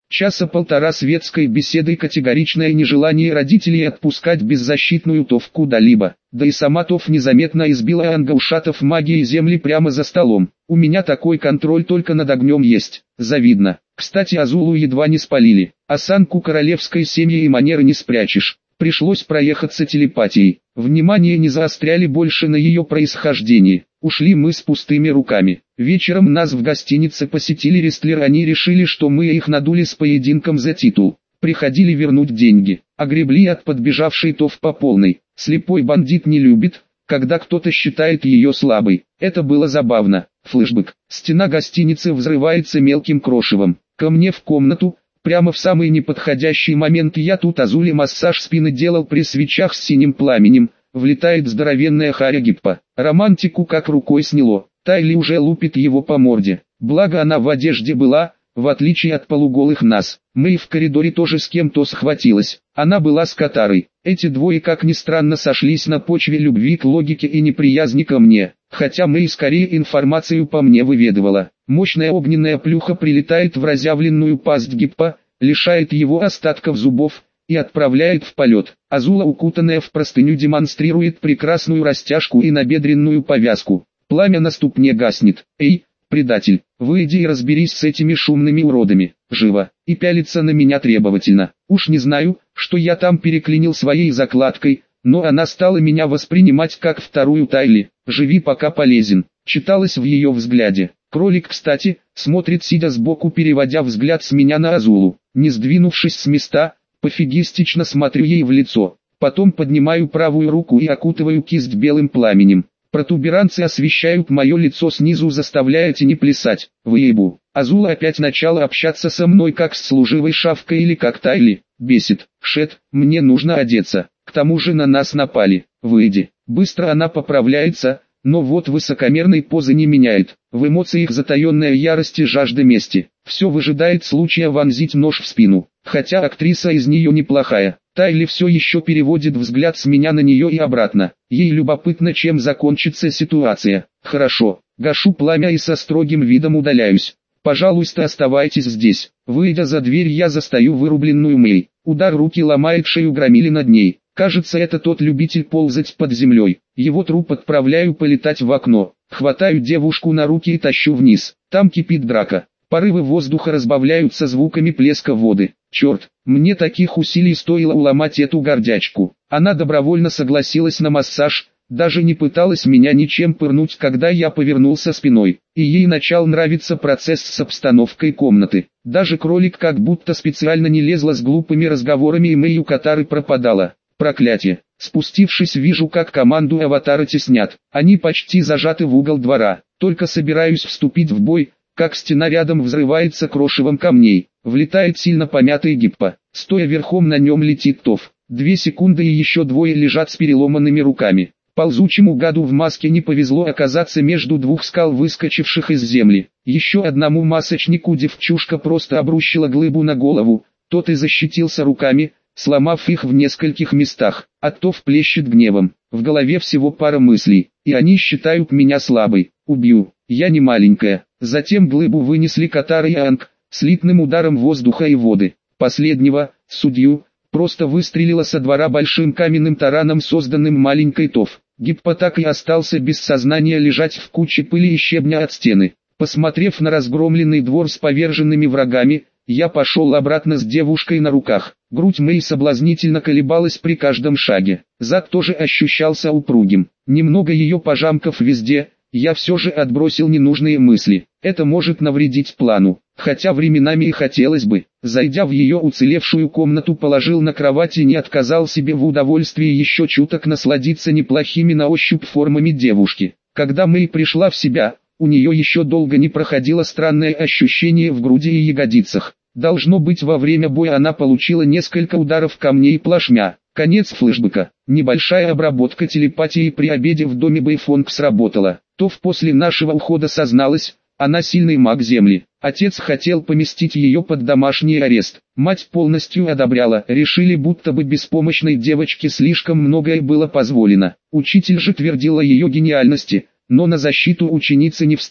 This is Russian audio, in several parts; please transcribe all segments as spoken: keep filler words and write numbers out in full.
Часа полтора светской беседы и категоричное нежелание родителей отпускать беззащитную Тов куда-либо. Да и сама Тов незаметно избила ангаушатов магией земли прямо за столом. У меня такой контроль только над огнем есть. Завидно. Кстати, Азулу едва не спалили. Осанку королевской семьи и манеры не спрячешь. Пришлось проехаться телепатией. Внимание не заостряли больше на ее происхождении. Ушли мы с пустыми руками. Вечером нас в гостинице посетили рестлеры, они решили, что мы их надули с поединком за титул. Приходили вернуть деньги, огребли от подбежавшей Тов по полной. Слепой бандит не любит, когда кто-то считает ее слабой. Это было забавно. Флэшбэк. Стена гостиницы взрывается мелким крошевом. Ко мне в комнату. Прямо в самый неподходящий момент я тут Азуле массаж спины делал при свечах с синим пламенем. Влетает здоровенная Харя Гиппа. Романтику как рукой сняло. Тайли уже лупит его по морде. Благо она в одежде была, в отличие от полуголых нас. Мэй в коридоре тоже с кем-то схватилась. Она была с Катарой. Эти двое, как ни странно, сошлись на почве любви к логике и неприязни ко мне. Хотя Мэй скорее информацию по мне выведывала. Мощная огненная плюха прилетает в разъявленную пасть Гиппа, лишает его остатков зубов и отправляет в полет. Азула, укутанная в простыню, демонстрирует прекрасную растяжку и набедренную повязку. Пламя на ступне гаснет. «Эй, предатель, выйди и разберись с этими шумными уродами, живо!» И пялится на меня требовательно. Уж не знаю, что я там переклинил своей закладкой, но она стала меня воспринимать как вторую Тайли. «Живи, пока полезен», читалось в ее взгляде. Кролик, кстати, смотрит сидя сбоку, переводя взгляд с меня на Азулу. Не сдвинувшись с места, пофигистично смотрю ей в лицо. Потом поднимаю правую руку и окутываю кисть белым пламенем. Протуберанцы освещают мое лицо снизу, заставляя тени плясать. Выебу. Азула опять начала общаться со мной как с служивой шавкой или как Тайли. Бесит. Шет, мне нужно одеться. К тому же на нас напали. Выйди. Быстро она поправляется, но вот высокомерной позы не меняет. В эмоциях затаенная ярость и жажда мести. Все выжидает случая вонзить нож в спину. Хотя актриса из нее неплохая. Тайли все еще переводит взгляд с меня на нее и обратно. Ей любопытно, чем закончится ситуация. Хорошо. Гашу пламя и со строгим видом удаляюсь. Пожалуйста, оставайтесь здесь. Выйдя за дверь, я застаю вырубленную Мэй. Удар руки ломает шею громили над ней. Кажется, это тот любитель ползать под землей. Его труп отправляю полетать в окно. Хватаю девушку на руки и тащу вниз. Там кипит драка. Порывы воздуха разбавляются звуками плеска воды. Черт, мне таких усилий стоило уломать эту гордячку. Она добровольно согласилась на массаж, даже не пыталась меня ничем пырнуть, когда я повернулся спиной. И ей начал нравиться процесс с обстановкой комнаты. Даже кролик как будто специально не лезла с глупыми разговорами, и Мэй у Катары пропадала. Проклятие. Спустившись, вижу, как команду аватара теснят. Они почти зажаты в угол двора. Только собираюсь вступить в бой, как стена рядом взрывается крошевом камней. Влетает сильно помятый Гиппа. Стоя верхом на нем летит Тов. Две секунды и еще двое лежат с переломанными руками. Ползучему гаду в маске не повезло оказаться между двух скал, выскочивших из земли. Еще одному масочнику девчушка просто обрушила глыбу на голову. Тот и защитился руками, сломав их в нескольких местах. А Тов плещет гневом. В голове всего пара мыслей, и они считают меня слабой. Убью. Я не маленькая. Затем глыбу вынесли Катара и Анг, слитным ударом воздуха и воды. Последнего, судью, просто выстрелила со двора большим каменным тараном, созданным маленькой Тов. Гиппа так и остался без сознания лежать в куче пыли и щебня от стены. Посмотрев на разгромленный двор с поверженными врагами, я пошел обратно с девушкой на руках. Грудь Мэй соблазнительно колебалась при каждом шаге. Зад тоже ощущался упругим. Немного ее пожамков везде, я все же отбросил ненужные мысли. Это может навредить плану. Хотя временами и хотелось бы. Зайдя в ее уцелевшую комнату, положил на кровать и не отказал себе в удовольствии еще чуток насладиться неплохими на ощупь формами девушки. Когда Мэй пришла в себя, у нее еще долго не проходило странное ощущение в груди и ягодицах. Должно быть, во время боя она получила несколько ударов камней плашмя. Конец флешбека. Небольшая обработка телепатии при обеде в доме Бэйфонг сработала. Тов после нашего ухода созналась, она сильный маг земли. Отец хотел поместить ее под домашний арест. Мать полностью одобряла. Решили, будто бы беспомощной девочке слишком многое было позволено. Учитель же твердил о ее гениальности, но на защиту ученицы не встал.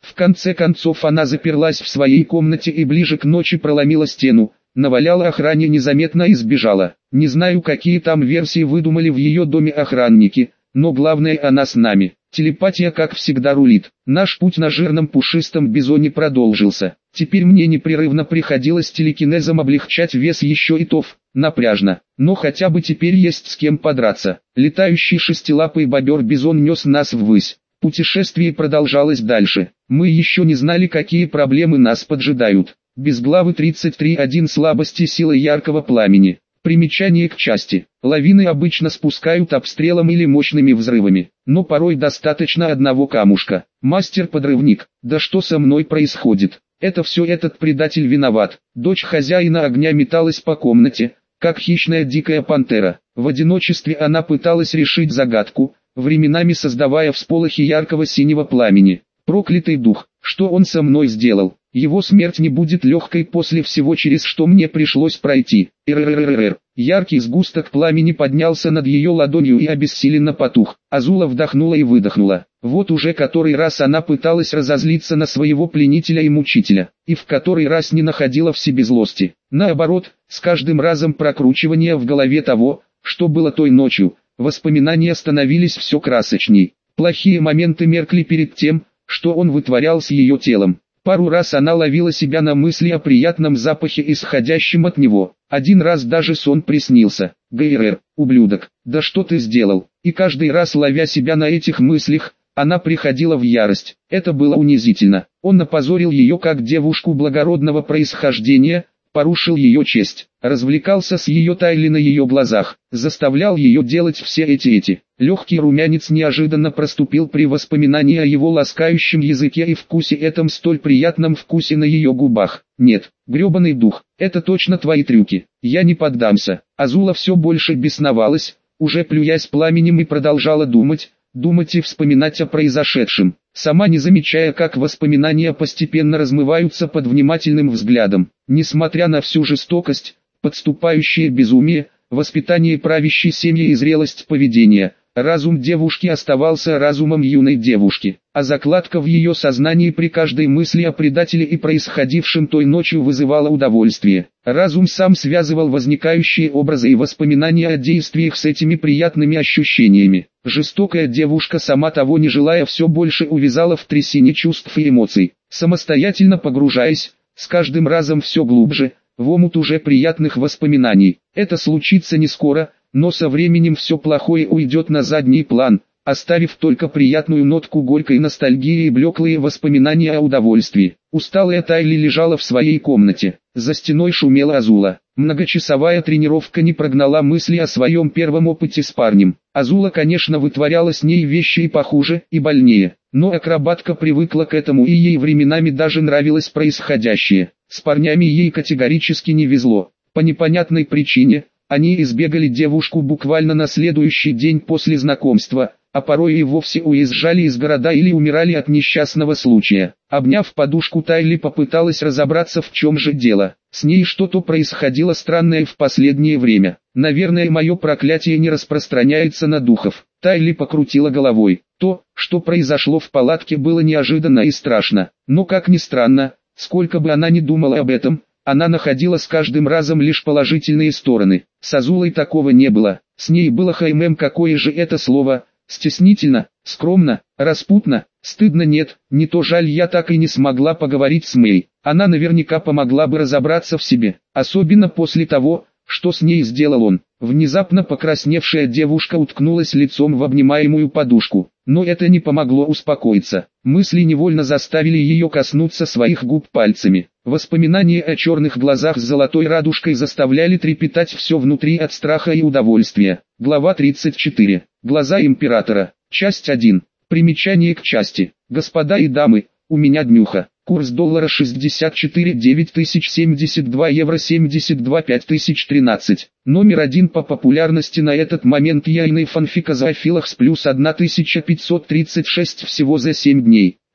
В конце концов она заперлась в своей комнате и ближе к ночи проломила стену, наваляла охране незаметно и сбежала. Не знаю, какие там версии выдумали в ее доме охранники, но главное, она с нами. Телепатия как всегда рулит. Наш путь на жирном пушистом бизоне продолжился. Теперь мне непрерывно приходилось телекинезом облегчать вес еще и тов, напряжно. Но хотя бы теперь есть с кем подраться. Летающий шестилапый бобер-бизон нес нас ввысь. Путешествие продолжалось дальше. Мы еще не знали, какие проблемы нас поджидают. Безглавый тридцать три один слабости силы яркого пламени. Примечание к части. Лавины обычно спускают обстрелом или мощными взрывами, но порой достаточно одного камушка. Мастер-подрывник, да что со мной происходит? Это все этот предатель виноват. Дочь хозяина огня металась по комнате, как хищная дикая пантера. В одиночестве она пыталась решить загадку, временами создавая всполохи яркого синего пламени. Проклятый дух, что он со мной сделал? Его смерть не будет легкой после всего, через что мне пришлось пройти. Р-р-р-р-р. Яркий сгусток пламени поднялся над ее ладонью и обессиленно потух. Азула вдохнула и выдохнула. Вот уже который раз она пыталась разозлиться на своего пленителя и мучителя, и в который раз не находила в себе злости. Наоборот, с каждым разом прокручивания в голове того, что было той ночью, воспоминания становились все красочней. Плохие моменты меркли перед тем, что он вытворял с ее телом. Пару раз она ловила себя на мысли о приятном запахе, исходящем от него. Один раз даже сон приснился. «Гейрер, ублюдок, да что ты сделал?» И каждый раз, ловя себя на этих мыслях, она приходила в ярость. Это было унизительно. Он опозорил ее как девушку благородного происхождения, порушил ее честь, развлекался с ее тайной на ее глазах, заставлял ее делать все эти эти. Легкий румянец неожиданно проступил при воспоминании о его ласкающем языке и вкусе, этом столь приятном вкусе на ее губах. «Нет, гребаный дух, это точно твои трюки, я не поддамся». Азула все больше бесновалась, уже плюясь пламенем, и продолжала думать, думать и вспоминать о произошедшем, сама не замечая, как воспоминания постепенно размываются под внимательным взглядом. Несмотря на всю жестокость, подступающее безумие, воспитание правящей семьи и зрелость поведения, разум девушки оставался разумом юной девушки, а закладка в ее сознании при каждой мысли о предателе и происходившем той ночью вызывала удовольствие. Разум сам связывал возникающие образы и воспоминания о действиях с этими приятными ощущениями. Жестокая девушка, сама того не желая, все больше увязала в трясине чувств и эмоций, самостоятельно погружаясь, с каждым разом все глубже, в омут уже приятных воспоминаний. Это случится не скоро, но со временем все плохое уйдет на задний план, оставив только приятную нотку горькой ностальгии и блеклые воспоминания о удовольствии. Усталая Тайли лежала в своей комнате. За стеной шумела Азула. Многочасовая тренировка не прогнала мысли о своем первом опыте с парнем. Азула, конечно, вытворяла с ней вещи и похуже, и больнее. Но акробатка привыкла к этому, и ей временами даже нравилось происходящее. С парнями ей категорически не везло. По непонятной причине, они избегали девушку буквально на следующий день после знакомства, а порой и вовсе уезжали из города или умирали от несчастного случая. Обняв подушку, Тайли попыталась разобраться, в чем же дело. С ней что-то происходило странное в последнее время. Наверное, мое проклятие не распространяется на духов. Тайли покрутила головой. То, что произошло в палатке, было неожиданно и страшно. Но как ни странно, сколько бы она ни думала об этом, она находила с каждым разом лишь положительные стороны. С Азулой такого не было. С ней было хаймем, какое же это слово, стеснительно, скромно, распутно, стыдно. Нет, не то, жаль, я так и не смогла поговорить с Мэй. Она наверняка помогла бы разобраться в себе, особенно после того, что с ней сделал он. Внезапно покрасневшая девушка уткнулась лицом в обнимаемую подушку, но это не помогло успокоиться. Мысли невольно заставили ее коснуться своих губ пальцами. Воспоминания о черных глазах с золотой радужкой заставляли трепетать все внутри от страха и удовольствия. Глава тридцать четыре. Глаза императора. Часть один. Примечание к части. Господа и дамы, у меня днюха. Курс доллара шестьдесят четыре девять тысяч семьдесят два евро семьдесят два пять тысяч тринадцать. Номер один по популярности на этот момент яйный фанфик о зоофилах с плюс тысяча пятьсот тридцать шесть всего за семь дней.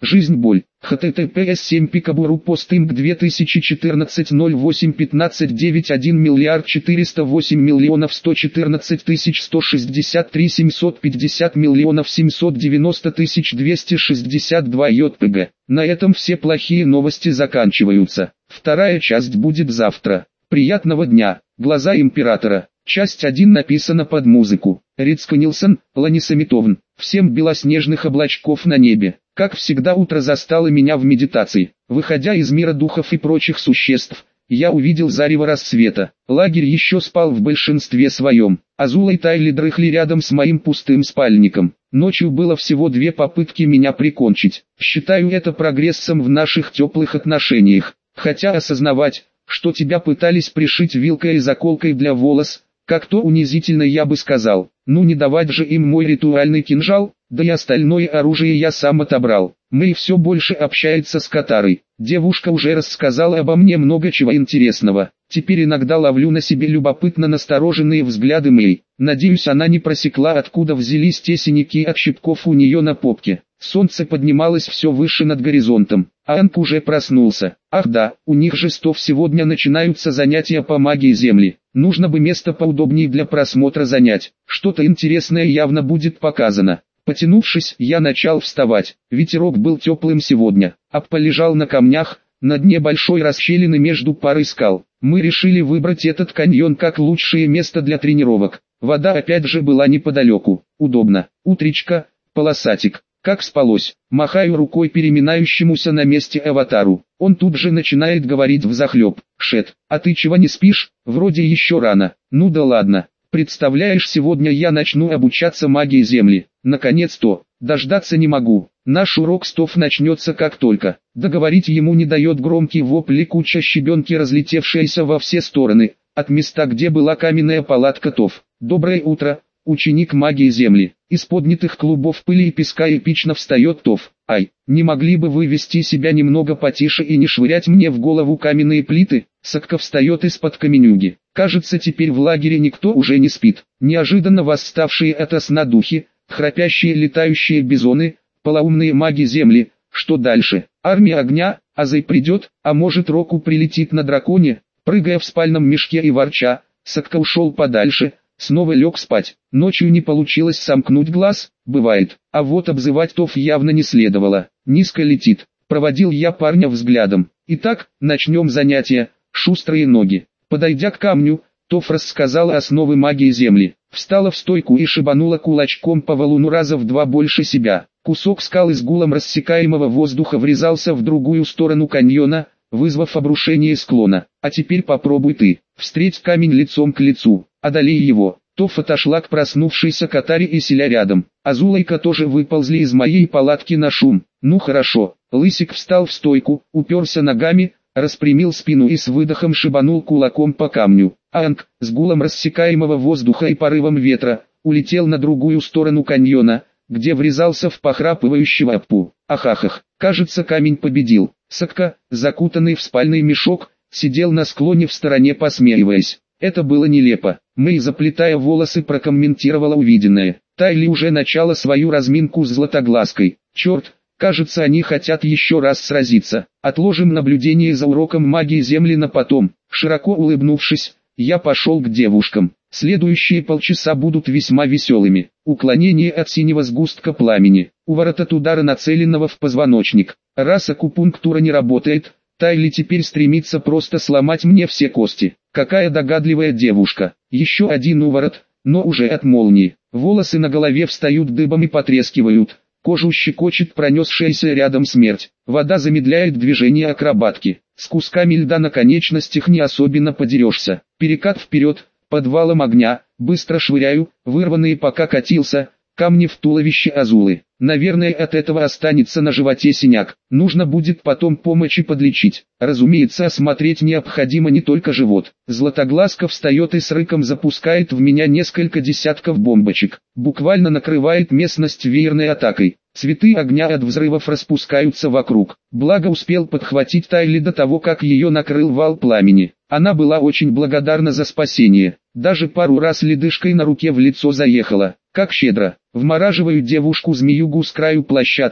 Жизнь боль. эйч ти ти пи эс семь пикабуру постинг две тысячи четырнадцать ноль восемь пятнадцать девять один миллиард четыреста восемь миллионов сто четырнадцать тысяч сто шестьдесят три семьсот пятьдесят миллионов семьсот девяносто тысяч двести шестьдесят два йпг. На этом все плохие новости заканчиваются. Вторая часть будет завтра. Приятного дня. Глаза императора. Часть один написана под музыку. Рицко Нилсон, Ланиса Митовн. Всем белоснежных облачков на небе. Как всегда, утро застало меня в медитации. Выходя из мира духов и прочих существ, я увидел зарево рассвета. Лагерь еще спал в большинстве своем. Азула и Тайли дрыхли рядом с моим пустым спальником. Ночью было всего две попытки меня прикончить. Считаю это прогрессом в наших теплых отношениях. Хотя осознавать, что тебя пытались пришить вилкой и заколкой для волос, как-то унизительно, я бы сказал. Ну не давать же им мой ритуальный кинжал, да и остальное оружие я сам отобрал. Мэй все больше общается с Катарой. Девушка уже рассказала обо мне много чего интересного. Теперь иногда ловлю на себе любопытно настороженные взгляды Мэй. Надеюсь, она не просекла, откуда взялись те синяки от щипков у нее на попке. Солнце поднималось все выше над горизонтом. Анг уже проснулся. Ах да, у них же стов сегодня начинаются занятия по магии Земли. Нужно бы место поудобнее для просмотра занять. Что-то интересное явно будет показано. Потянувшись, я начал вставать. Ветерок был теплым сегодня. Аппа лежал на камнях, на дне большой расщелины между парой скал. Мы решили выбрать этот каньон как лучшее место для тренировок. Вода опять же была неподалеку. Удобно. Утречка, полосатик. Как спалось. Махаю рукой переминающемуся на месте аватару. Он тут же начинает говорить взахлеб. Шет, а ты чего не спишь? Вроде еще рано. Ну да ладно. Представляешь, сегодня я начну обучаться магии Земли. Наконец-то. Дождаться не могу. Наш урок стов начнется как только. Договорить ему не дает громкий вопль и куча щебенки, разлетевшаяся во все стороны, от места, где была каменная палатка Тов. Доброе утро, ученик магии Земли. Из поднятых клубов пыли и песка эпично встает Тов. Ай, не могли бы вы вести себя немного потише и не швырять мне в голову каменные плиты? Сакка встает из-под каменюги. Кажется, теперь в лагере никто уже не спит. Неожиданно восставшие ото сна духи, храпящие летающие бизоны, полоумные маги Земли. Что дальше? Армия огня, Азай придет, а может Року прилетит на драконе? Прыгая в спальном мешке и ворча, Сакка ушел подальше, снова лег спать. Ночью не получилось сомкнуть глаз, бывает, а вот обзывать Тов явно не следовало. Низко летит. Проводил я парня взглядом. Итак, начнем занятия. Шустрые ноги. Подойдя к камню, Тов рассказала основы магии Земли. Встала в стойку и шибанула кулачком по валуну раза в два больше себя. Кусок скалы с гулом рассекаемого воздуха врезался в другую сторону каньона, вызвав обрушение склона. А теперь попробуй ты. Встреть камень лицом к лицу. Одолей его. Тов отошла к проснувшейся Катаре и селя рядом. Азула и Ка тоже выползли из моей палатки на шум. Ну хорошо. Лысик встал в стойку, уперся ногами, распрямил спину и с выдохом шибанул кулаком по камню. Анг, с гулом рассекаемого воздуха и порывом ветра, улетел на другую сторону каньона, где врезался в похрапывающего Аппу. Ахахах, кажется, камень победил. Сакка, закутанный в спальный мешок, сидел на склоне в стороне, посмеиваясь. Это было нелепо. Мэй, заплетая волосы, прокомментировала увиденное. Тайли уже начала свою разминку с Златоглазкой. Черт, кажется, они хотят еще раз сразиться. Отложим наблюдение за уроком магии Земли на потом. Широко улыбнувшись, я пошел к девушкам. Следующие полчаса будут весьма веселыми. Уклонение от синего сгустка пламени. Уворот от удара, нацеленного в позвоночник. Раз акупунктура не работает, Тайли теперь стремится просто сломать мне все кости. Какая догадливая девушка. Еще один уворот, но уже от молнии. Волосы на голове встают дыбом и потрескивают. Кожу щекочет пронесшаяся рядом смерть. Вода замедляет движение акробатки. С кусками льда на конечностях не особенно подерешься. Перекат вперед, подвалом огня, быстро швыряю, вырванные пока катился, камни в туловище Азулы. Наверное, от этого останется на животе синяк. Нужно будет потом помочь и подлечить. Разумеется, осмотреть необходимо не только живот. Златоглазка встает и с рыком запускает в меня несколько десятков бомбочек. Буквально накрывает местность веерной атакой. Цветы огня от взрывов распускаются вокруг. Благо успел подхватить Тайли до того, как ее накрыл вал пламени. Она была очень благодарна за спасение. Даже пару раз ледышкой на руке в лицо заехала. Как щедро. Вмораживаю девушку-змеюгу с краю площадки,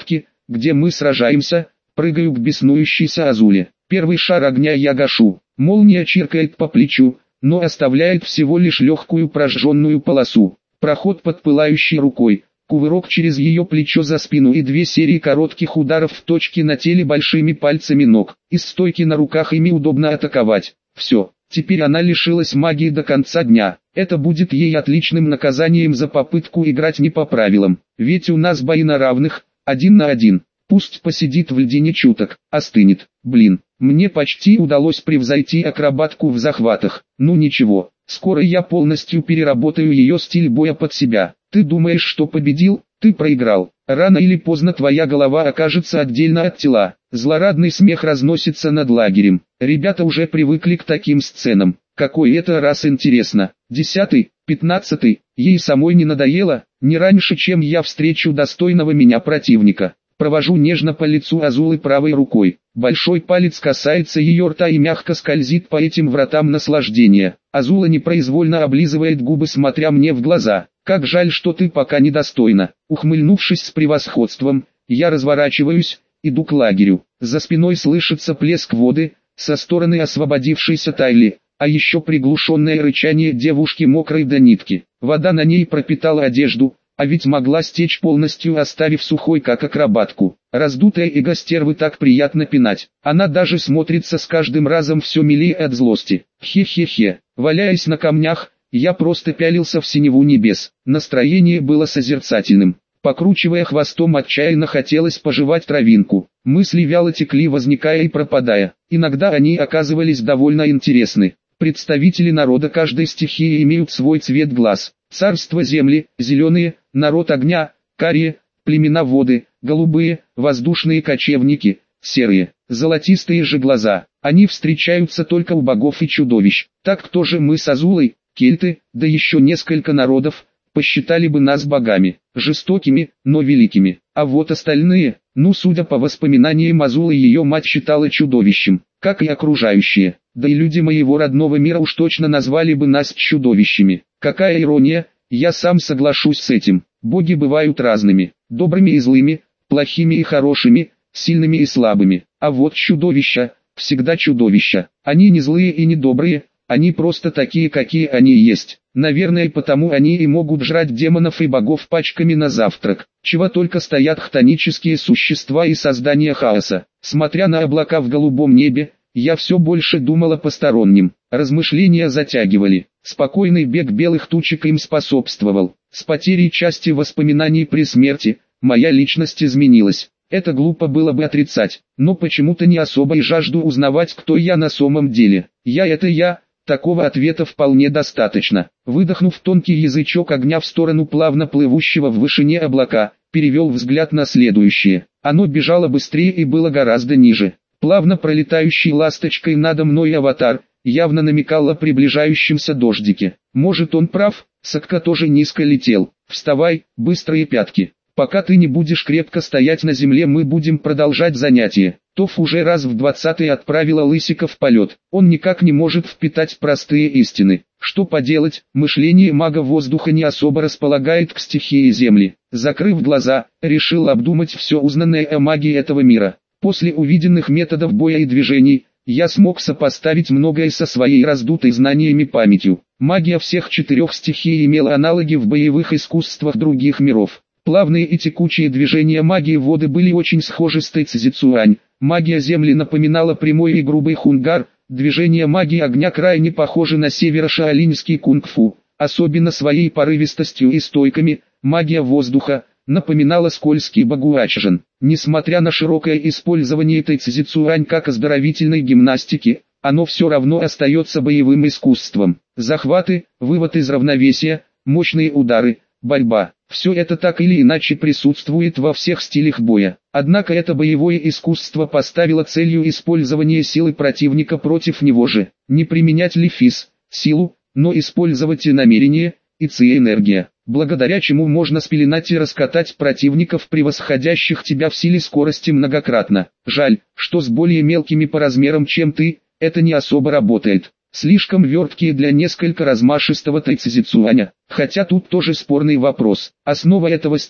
где мы сражаемся, прыгаю к беснующейся Азуле. Первый шар огня я гашу, молния чиркает по плечу, но оставляет всего лишь легкую прожженную полосу. Проход под пылающей рукой, кувырок через ее плечо за спину и две серии коротких ударов в точки на теле большими пальцами ног. Из стойки на руках ими удобно атаковать. Все, теперь она лишилась магии до конца дня. Это будет ей отличным наказанием за попытку играть не по правилам. Ведь у нас бои на равных, один на один. Пусть посидит в льдине чуток, остынет. Блин, мне почти удалось превзойти акробатку в захватах. Ну ничего, скоро я полностью переработаю ее стиль боя под себя. Ты думаешь, что победил? Ты проиграл. Рано или поздно твоя голова окажется отдельно от тела. Злорадный смех разносится над лагерем. Ребята уже привыкли к таким сценам. Какой это раз интересно. Десятый, пятнадцатый, ей самой не надоело, не раньше, чем я встречу достойного меня противника. Провожу нежно по лицу Азулы правой рукой. Большой палец касается ее рта и мягко скользит по этим вратам наслаждения. Азула непроизвольно облизывает губы, смотря мне в глаза. «Как жаль, что ты пока недостойна». Ухмыльнувшись с превосходством, я разворачиваюсь, иду к лагерю. За спиной слышится плеск воды, со стороны освободившейся Тайли, а еще приглушенное рычание девушки мокрой до нитки. Вода на ней пропитала одежду, а ведь могла стечь полностью, оставив сухой как акробатку. Раздутая эго стервы так приятно пинать. Она даже смотрится с каждым разом все милее от злости. Хе-хе-хе. Валяясь на камнях, я просто пялился в синеву небес. Настроение было созерцательным. Покручивая хвостом, отчаянно хотелось пожевать травинку. Мысли вяло текли, возникая и пропадая. Иногда они оказывались довольно интересны. Представители народа каждой стихии имеют свой цвет глаз. Царство земли – зеленые, народ огня – карие, племена воды – голубые, воздушные кочевники – серые, золотистые же глаза. Они встречаются только у богов и чудовищ. Так кто же мы с Азулой, кельты, да еще несколько народов, посчитали бы нас богами, жестокими, но великими. А вот остальные, ну судя по воспоминаниям Азулы, ее мать считала чудовищем, как и окружающие. Да и люди моего родного мира уж точно назвали бы нас чудовищами. Какая ирония, я сам соглашусь с этим. Боги бывают разными, добрыми и злыми, плохими и хорошими, сильными и слабыми. А вот чудовища, всегда чудовища. Они не злые и не добрые, они просто такие, какие они есть. Наверное, потому они и могут жрать демонов и богов пачками на завтрак. Чего только стоят хтонические существа и создания хаоса. Смотря на облака в голубом небе, я все больше думал о постороннем. Размышления затягивали. Спокойный бег белых тучек им способствовал. С потерей части воспоминаний при смерти, моя личность изменилась. Это глупо было бы отрицать, но почему-то не особо и жажду узнавать, кто я на самом деле. Я это я, такого ответа вполне достаточно. Выдохнув тонкий язычок огня в сторону плавно плывущего в вышине облака, перевел взгляд на следующее. Оно бежало быстрее и было гораздо ниже. Плавно пролетающий ласточкой надо мной аватар, явно намекал о приближающемся дождике. Может, он прав, Сокка тоже низко летел. Вставай, быстрые пятки. Пока ты не будешь крепко стоять на земле, мы будем продолжать занятие. Тоф уже раз в двадцатый отправила Лысика в полет. Он никак не может впитать простые истины. Что поделать, мышление мага воздуха не особо располагает к стихии земли. Закрыв глаза, решил обдумать все узнанное о магии этого мира. После увиденных методов боя и движений, я смог сопоставить многое со своей раздутой знаниями памятью. Магия всех четырех стихий имела аналоги в боевых искусствах других миров. Плавные и текучие движения магии воды были очень схожи с Тайцзицуань. Магия земли напоминала прямой и грубый хунгар, движения магии огня крайне похожи на северо-шаолиньский кунг-фу, особенно своей порывистостью и стойками. Магия воздуха напоминала скользкий багуачжэн. Несмотря на широкое использование Тайцзицуань как оздоровительной гимнастики, оно все равно остается боевым искусством. Захваты, вывод из равновесия, мощные удары, борьба. Все это так или иначе присутствует во всех стилях боя. Однако это боевое искусство поставило целью использование силы противника против него же. Не применять лифис, силу, но использовать и намерение, и ци-энергия, благодаря чему можно спеленать и раскатать противников, превосходящих тебя в силе скорости многократно. Жаль, что с более мелкими по размерам, чем ты, это не особо работает. Слишком верткие для несколько размашистого Тайцзицуаня. Хотя тут тоже спорный вопрос. Основа этого стиля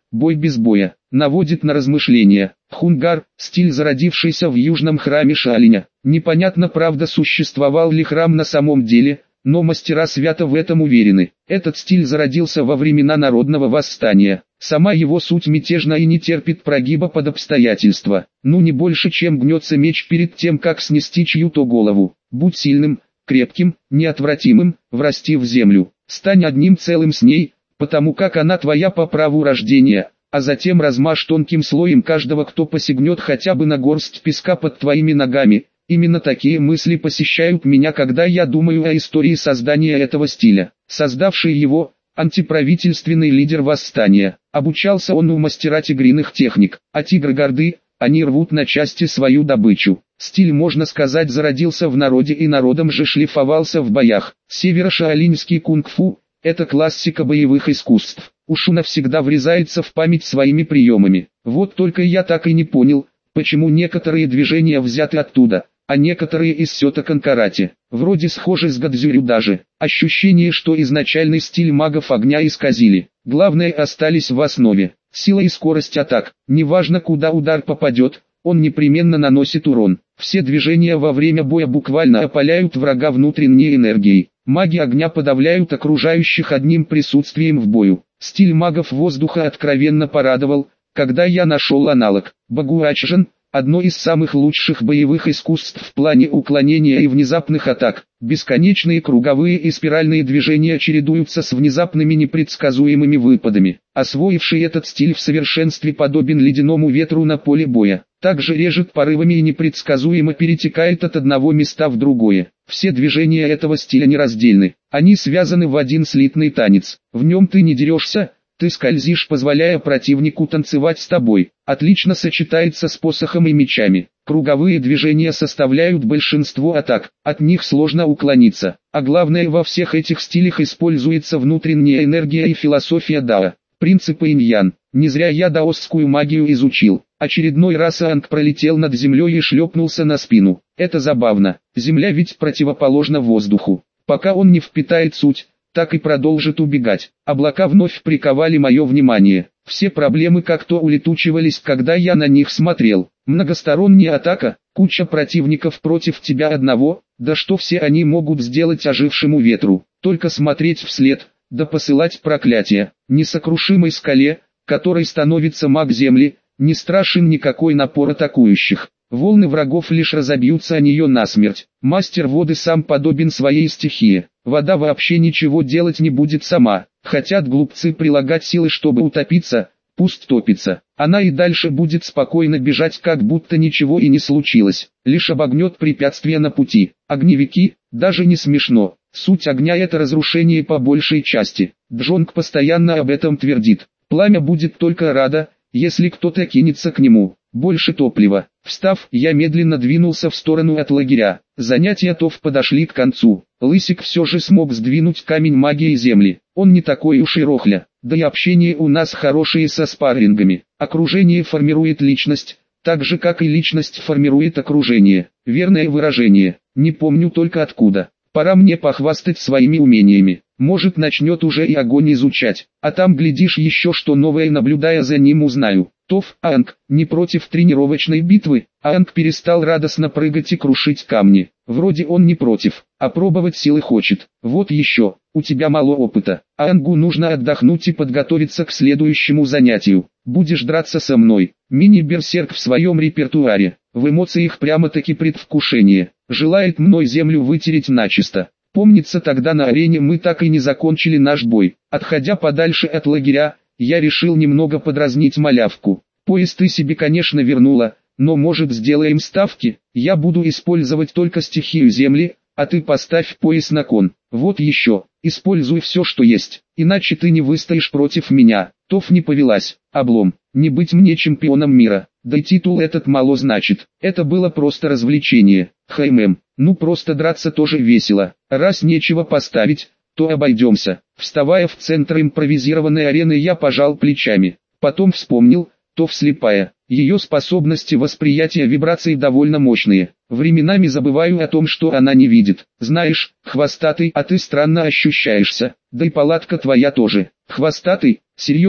бой без боя, наводит на размышления. Хунгар, стиль, зародившийся в южном храме Шаолиня. Непонятно, правда, существовал ли храм на самом деле, но мастера свято в этом уверены. Этот стиль зародился во времена народного восстания. Сама его суть мятежна и не терпит прогиба под обстоятельства. Ну не больше, чем гнется меч перед тем, как снести чью-то голову. Будь сильным, крепким, неотвратимым, врасти в землю. Стань одним целым с ней, потому как она твоя по праву рождения, а затем размажь тонким слоем каждого, кто посягнет хотя бы на горсть песка под твоими ногами. Именно такие мысли посещают меня, когда я думаю о истории создания этого стиля. Создавший его, антиправительственный лидер восстания, обучался он у мастера тигриных техник, а тигры горды, они рвут на части свою добычу. Стиль, можно сказать, зародился в народе и народом же шлифовался в боях. Северо-шаолиньский кунг-фу – это классика боевых искусств. Уж навсегда врезается в память своими приемами. Вот только я так и не понял, почему некоторые движения взяты оттуда, а некоторые из сётокан карате. Вроде схожи с гадзюрю даже. Ощущение, что изначальный стиль магов огня исказили. Главное, остались в основе. Сила и скорость атак. Неважно, куда удар попадет, он непременно наносит урон. Все движения во время боя буквально опаляют врага внутренней энергией. Маги огня подавляют окружающих одним присутствием в бою. Стиль магов воздуха откровенно порадовал, когда я нашел аналог. Багуачжан – одно из самых лучших боевых искусств в плане уклонения и внезапных атак. Бесконечные круговые и спиральные движения чередуются с внезапными непредсказуемыми выпадами. Освоивший этот стиль в совершенстве подобен ледяному ветру на поле боя. Также режет порывами и непредсказуемо перетекает от одного места в другое. Все движения этого стиля нераздельны. Они связаны в один слитный танец. В нем ты не дерешься, ты скользишь, позволяя противнику танцевать с тобой. Отлично сочетается с посохом и мечами. Круговые движения составляют большинство атак, от них сложно уклониться. А главное, во всех этих стилях используется внутренняя энергия и философия дао. Принципы инь-ян. Не зря я даосскую магию изучил. Очередной раз Аанг пролетел над землей и шлепнулся на спину. Это забавно. Земля ведь противоположна воздуху. Пока он не впитает суть, так и продолжит убегать. Облака вновь приковали мое внимание. Все проблемы как-то улетучивались, когда я на них смотрел. Многосторонняя атака, куча противников против тебя одного, да что все они могут сделать ожившему ветру? Только смотреть вслед, да посылать проклятия. Несокрушимой скале, которой становится маг земли, не страшен никакой напор атакующих. Волны врагов лишь разобьются о нее насмерть. Мастер воды сам подобен своей стихии. Вода вообще ничего делать не будет сама. Хотят глупцы прилагать силы, чтобы утопиться, пусть топится. Она и дальше будет спокойно бежать, как будто ничего и не случилось. Лишь обогнет препятствия на пути. Огневики, даже не смешно. Суть огня — это разрушение по большей части. Джонг постоянно об этом твердит. Пламя будет только радо, если кто-то кинется к нему. Больше топлива. Встав, я медленно двинулся в сторону от лагеря. Занятия ТОВ подошли к концу. Лысик все же смог сдвинуть камень магии земли. Он не такой уж и рохля. Да и общение у нас хорошее со спаррингами. Окружение формирует личность, так же как и личность формирует окружение. Верное выражение. Не помню только откуда. Пора мне похвастать своими умениями. Может, начнет уже и огонь изучать. А там, глядишь, еще что новое, наблюдая за ним, узнаю. ТОВ, Аанг, не против тренировочной битвы. Аанг перестал радостно прыгать и крушить камни. Вроде он не против, а пробовать силы хочет. Вот еще, у тебя мало опыта. Аангу нужно отдохнуть и подготовиться к следующему занятию. Будешь драться со мной. Мини-берсерк в своем репертуаре. В эмоциях прямо-таки предвкушение. Желает мной землю вытереть начисто. Помнится, тогда на арене мы так и не закончили наш бой. Отходя подальше от лагеря, я решил немного подразнить малявку. Пояс ты себе, конечно, вернула, но может сделаем ставки? Я буду использовать только стихию земли, а ты поставь пояс на кон. Вот еще, используй все, что есть, иначе ты не выстоишь против меня. ТОВ не повелась. Облом, не быть мне чемпионом мира. Да и титул этот мало значит. Это было просто развлечение. Хаймэм, ну просто драться тоже весело. Раз нечего поставить, то обойдемся. Вставая в центр импровизированной арены, я пожал плечами. Потом вспомнил, ТОВ слепая. Ее способности восприятия вибраций довольно мощные. Временами забываю о том, что она не видит. Знаешь, хвостатый, а ты странно ощущаешься. Да и палатка твоя тоже. Хвостатый? Серьезно?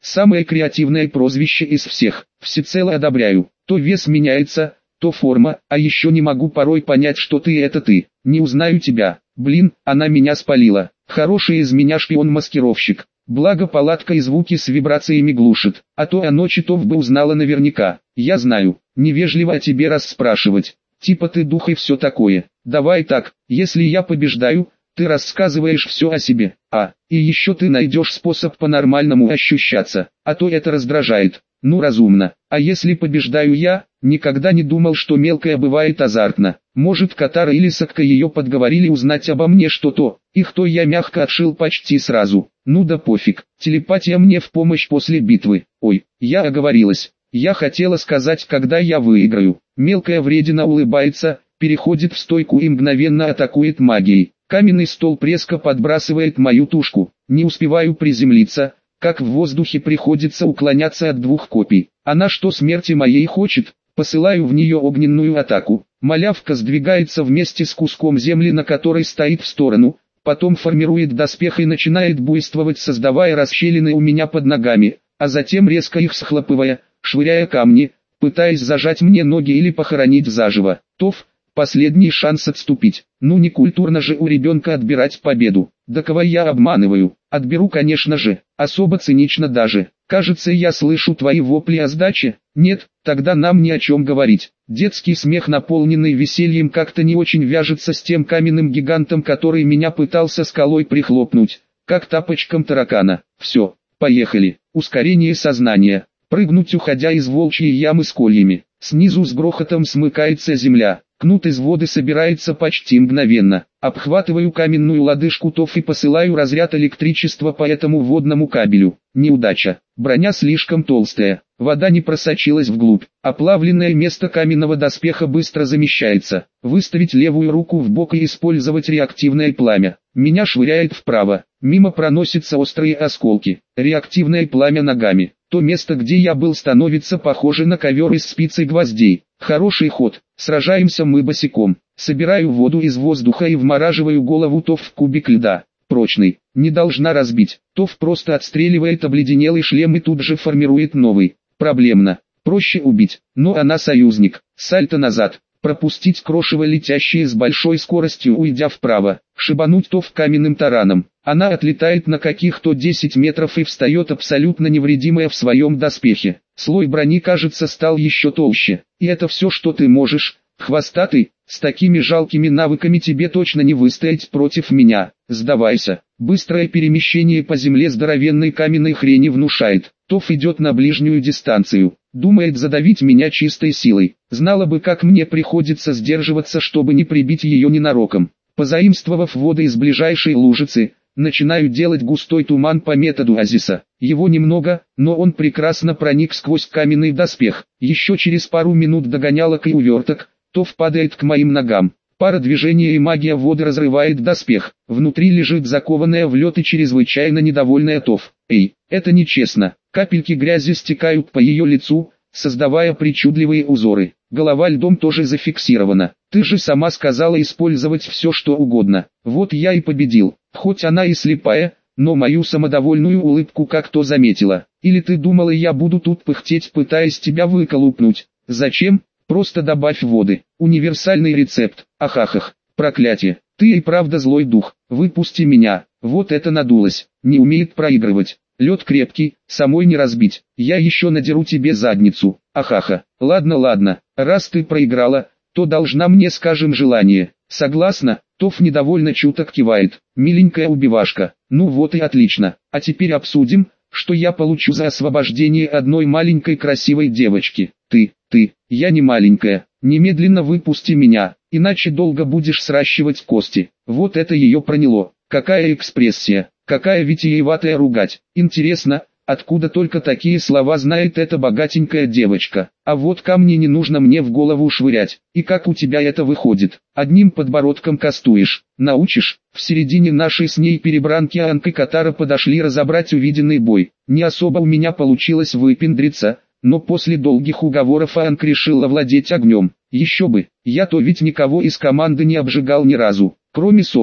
Самое креативное прозвище из всех. Всецело одобряю. То вес меняется, то форма, а еще не могу порой понять, что ты это ты. Не узнаю тебя. Блин, она меня спалила. Хороший из меня шпион-маскировщик. Благо палатка и звуки с вибрациями глушит, а то о ночи Тов бы узнала наверняка. Я знаю, невежливо о тебе расспрашивать. Типа ты дух и все такое. Давай так, если я побеждаю, ты рассказываешь все о себе. А, и еще ты найдешь способ по-нормальному ощущаться, а то это раздражает. Ну разумно. А если побеждаю я, никогда не думал, что мелкая бывает азартна. Может, Катара или Сакка ее подговорили узнать обо мне что-то, и кто я мягко отшил почти сразу. Ну да пофиг, телепатия мне в помощь после битвы. Ой, я оговорилась. Я хотела сказать, когда я выиграю. Мелкая вредина улыбается, переходит в стойку и мгновенно атакует магией. Каменный стол резко подбрасывает мою тушку. Не успеваю приземлиться, как в воздухе приходится уклоняться от двух копий. Она что смерти моей хочет? Посылаю в нее огненную атаку. Малявка сдвигается вместе с куском земли, на которой стоит, в сторону. Потом формирует доспех и начинает буйствовать, создавая расщелины у меня под ногами, а затем резко их схлопывая, швыряя камни, пытаясь зажать мне ноги или похоронить заживо. Тов, последний шанс отступить. Ну не культурно же у ребенка отбирать победу. Да кого я обманываю? Отберу, конечно же, особо цинично даже. Кажется, я слышу твои вопли о сдаче. Нет, тогда нам ни о чем говорить. Детский смех, наполненный весельем, как-то не очень вяжется с тем каменным гигантом, который меня пытался скалой прихлопнуть, как тапочком таракана. Все, поехали. Ускорение сознания. Прыгнуть, уходя из волчьей ямы с кольями. Снизу с грохотом смыкается земля. Кнут из воды собирается почти мгновенно. Обхватываю каменную лодыжку Тов и посылаю разряд электричества по этому водному кабелю. Неудача. Броня слишком толстая. Вода не просочилась вглубь. Оплавленное место каменного доспеха быстро замещается. Выставить левую руку в бок и использовать реактивное пламя. Меня швыряет вправо. Мимо проносятся острые осколки. Реактивное пламя ногами. То место, где я был, становится похоже на ковер из спиц и гвоздей. Хороший ход. Сражаемся мы босиком. Собираю воду из воздуха и вмораживаю голову Тов в кубик льда. Прочный. Не должна разбить. Тов просто отстреливает обледенелый шлем и тут же формирует новый. Проблемно. Проще убить. Но она союзник. Сальто назад. Пропустить крошево, летящее с большой скоростью, уйдя вправо. Шибануть Тов каменным тараном. Она отлетает на каких-то десять метров и встает абсолютно невредимая в своем доспехе. Слой брони, кажется, стал еще толще. И это все, что ты можешь, хвостатый? С такими жалкими навыками тебе точно не выстоять против меня. Сдавайся. Быстрое перемещение по земле здоровенной каменной хрени внушает. Тов идет на ближнюю дистанцию. Думает задавить меня чистой силой. Знала бы, как мне приходится сдерживаться, чтобы не прибить ее ненароком. Позаимствовав воды из ближайшей лужицы, начинаю делать густой туман по методу Азиса. Его немного, но он прекрасно проник сквозь каменный доспех. Еще через пару минут догонялок и уверток, Тов падает к моим ногам. Пара движений и магия воды разрывает доспех. Внутри лежит закованная в лед и чрезвычайно недовольная Тов. Эй, это нечестно. Капельки грязи стекают по ее лицу, создавая причудливые узоры. Голова льдом тоже зафиксирована. Ты же сама сказала использовать все, что угодно. Вот я и победил. Хоть она и слепая, но мою самодовольную улыбку как-то заметила. Или ты думала, я буду тут пыхтеть, пытаясь тебя выколупнуть? Зачем? Просто добавь воды. Универсальный рецепт. Ахахах. Проклятие. Ты и правда злой дух. Выпусти меня. Вот это надулось. Не умеет проигрывать. Лед крепкий, самой не разбить. Я еще надеру тебе задницу. Ахаха. Ладно, ладно. Раз ты проиграла, то должна мне, скажем, желание. Согласна? Тов недовольно чуток кивает. Миленькая убивашка. Ну вот и отлично. А теперь обсудим, что я получу за освобождение одной маленькой красивой девочки. Ты, ты, я не маленькая. Немедленно выпусти меня, иначе долго будешь сращивать кости. Вот это ее проняло. Какая экспрессия, какая витиеватая ругать. Интересно, откуда только такие слова знает эта богатенькая девочка. А вот камни не нужно мне в голову швырять. И как у тебя это выходит? Одним подбородком кастуешь. Научишь? В середине нашей с ней перебранки Анка и Катара подошли разобрать увиденный бой. Не особо у меня получилось выпендриться, но после долгих уговоров Анка решила владеть огнем. Еще бы, я-то ведь никого из команды не обжигал ни разу, кроме Сокки.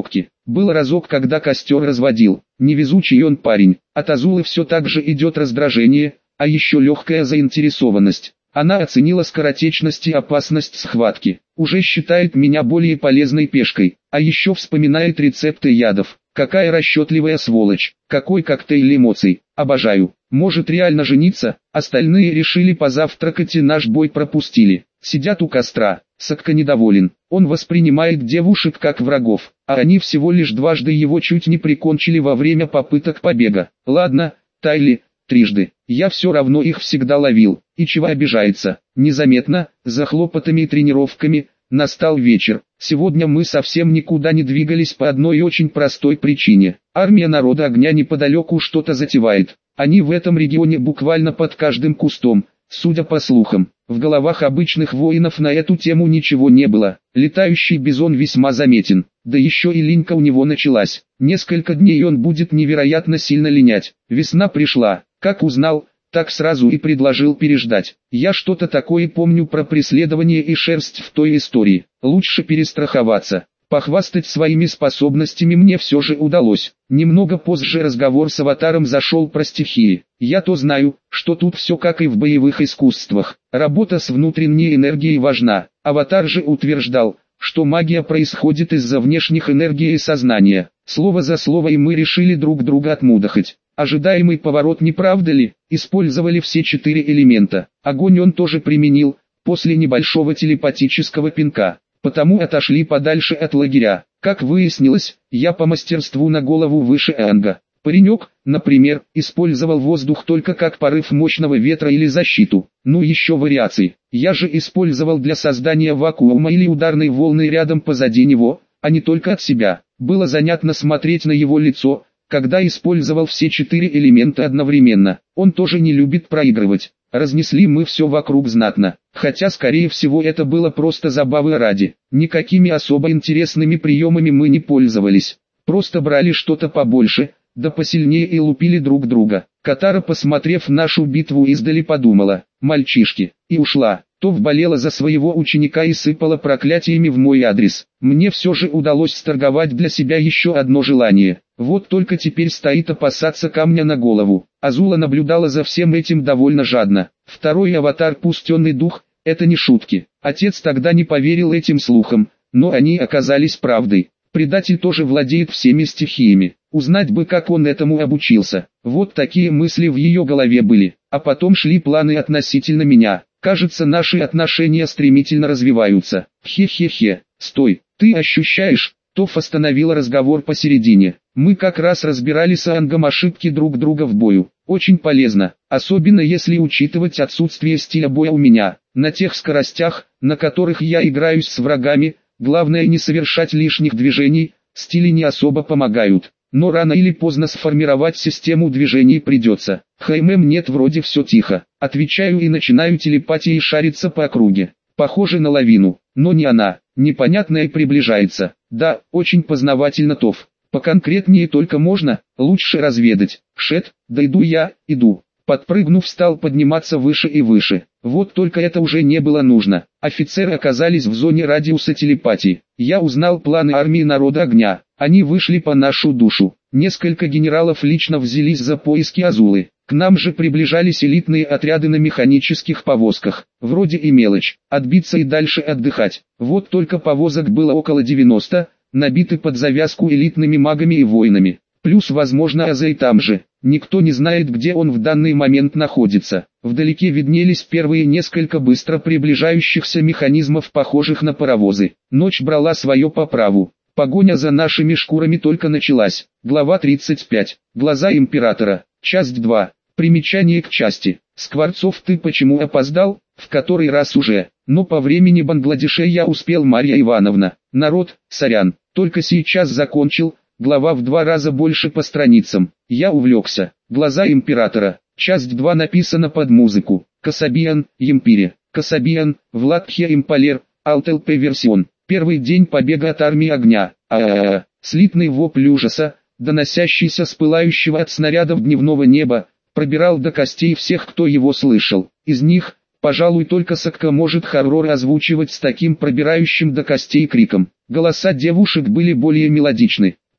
Был разок, когда костер разводил. Невезучий он парень. От Азулы все так же идет раздражение, а еще легкая заинтересованность. Она оценила скоротечность и опасность схватки. Уже считает меня более полезной пешкой. А еще вспоминает рецепты ядов. Какая расчетливая сволочь. Какой коктейль эмоций. Обожаю. Может реально жениться? Остальные решили позавтракать и наш бой пропустили. Сидят у костра. Сакка недоволен. Он воспринимает девушек как врагов, а они всего лишь дважды его чуть не прикончили во время попыток побега. Ладно, Тайли, трижды. Я все равно их всегда ловил. И чего обижается? Незаметно, за хлопотами и тренировками, настал вечер. Сегодня мы совсем никуда не двигались по одной очень простой причине. Армия народа огня неподалеку что-то затевает. Они в этом регионе буквально под каждым кустом. Судя по слухам, в головах обычных воинов на эту тему ничего не было. Летающий бизон весьма заметен, да еще и линька у него началась. Несколько дней он будет невероятно сильно линять. Весна пришла, как узнал, так сразу и предложил переждать. Я что-то такое помню про преследование и шерсть в той истории. Лучше перестраховаться. Похвастать своими способностями мне все же удалось. Немного позже разговор с аватаром зашел про стихии. Я-то знаю, что тут все как и в боевых искусствах. Работа с внутренней энергией важна. Аватар же утверждал, что магия происходит из-за внешних энергий и сознания. Слово за слово, и мы решили друг друга отмудохать. Ожидаемый поворот, не правда ли? Использовали все четыре элемента. Огонь он тоже применил, после небольшого телепатического пинка. Потому отошли подальше от лагеря. Как выяснилось, я по мастерству на голову выше Энга. Паренек, например, использовал воздух только как порыв мощного ветра или защиту. Ну еще вариации. Я же использовал для создания вакуума или ударной волны рядом позади него, а не только от себя. Было занятно смотреть на его лицо, когда использовал все четыре элемента одновременно. Он тоже не любит проигрывать. Разнесли мы все вокруг знатно, хотя скорее всего это было просто забавы ради. Никакими особо интересными приемами мы не пользовались, просто брали что-то побольше, да посильнее и лупили друг друга. Катара, посмотрев нашу битву издали, подумала: мальчишки, и ушла. Тов болела за своего ученика и сыпала проклятиями в мой адрес. Мне все же удалось сторговать для себя еще одно желание. Вот только теперь стоит опасаться камня на голову. Азула наблюдала за всем этим довольно жадно. Второй аватар, пустенный дух, это не шутки. Отец тогда не поверил этим слухам, но они оказались правдой. Предатель тоже владеет всеми стихиями. Узнать бы, как он этому обучился. Вот такие мысли в ее голове были. А потом шли планы относительно меня. Кажется, наши отношения стремительно развиваются. Хе-хе-хе. Стой, ты ощущаешь? Тоф остановила разговор посередине. Мы как раз разбирали с Ангом ошибки друг друга в бою. Очень полезно, особенно если учитывать отсутствие стиля боя у меня. На тех скоростях, на которых я играюсь с врагами, главное не совершать лишних движений, стили не особо помогают. Но рано или поздно сформировать систему движений придется. Хаймем нет, вроде все тихо. Отвечаю и начинаю телепатией шариться по округе. Похоже на лавину, но не она. Непонятное приближается. Да, очень познавательно, Тоф. Поконкретнее только можно, лучше разведать. Шет, да иду я, иду. Подпрыгнув, стал подниматься выше и выше. Вот только это уже не было нужно. Офицеры оказались в зоне радиуса телепатии. Я узнал планы армии народа огня. Они вышли по нашу душу. Несколько генералов лично взялись за поиски Азулы. К нам же приближались элитные отряды на механических повозках. Вроде и мелочь. Отбиться и дальше отдыхать. Вот только повозок было около девяноста, набиты под завязку элитными магами и воинами. Плюс, возможно, Азей там же. Никто не знает, где он в данный момент находится. Вдалеке виднелись первые несколько быстро приближающихся механизмов, похожих на паровозы. Ночь брала свое по праву. Погоня за нашими шкурами только началась. Глава тридцать пять. Глаза императора. Часть два. Примечание к части. Скворцов, ты почему опоздал? В который раз уже. Но по времени Бангладеше я успел, Марья Ивановна. Народ, сорян. Только сейчас закончил. Глава в два раза больше по страницам. Я увлекся. Глаза императора. Часть два написана под музыку. Касабиан, Емпире. Касабиан, Владхе Импалер, Алтелпе версион. Первый день побега от армии огня. А-а-а. Слитный вопль ужаса, доносящийся с пылающего от снарядов дневного неба, пробирал до костей всех, кто его слышал. Из них, пожалуй, только Сакка может хоррор озвучивать с таким пробирающим до костей криком. Голоса девушек были более мелодичны.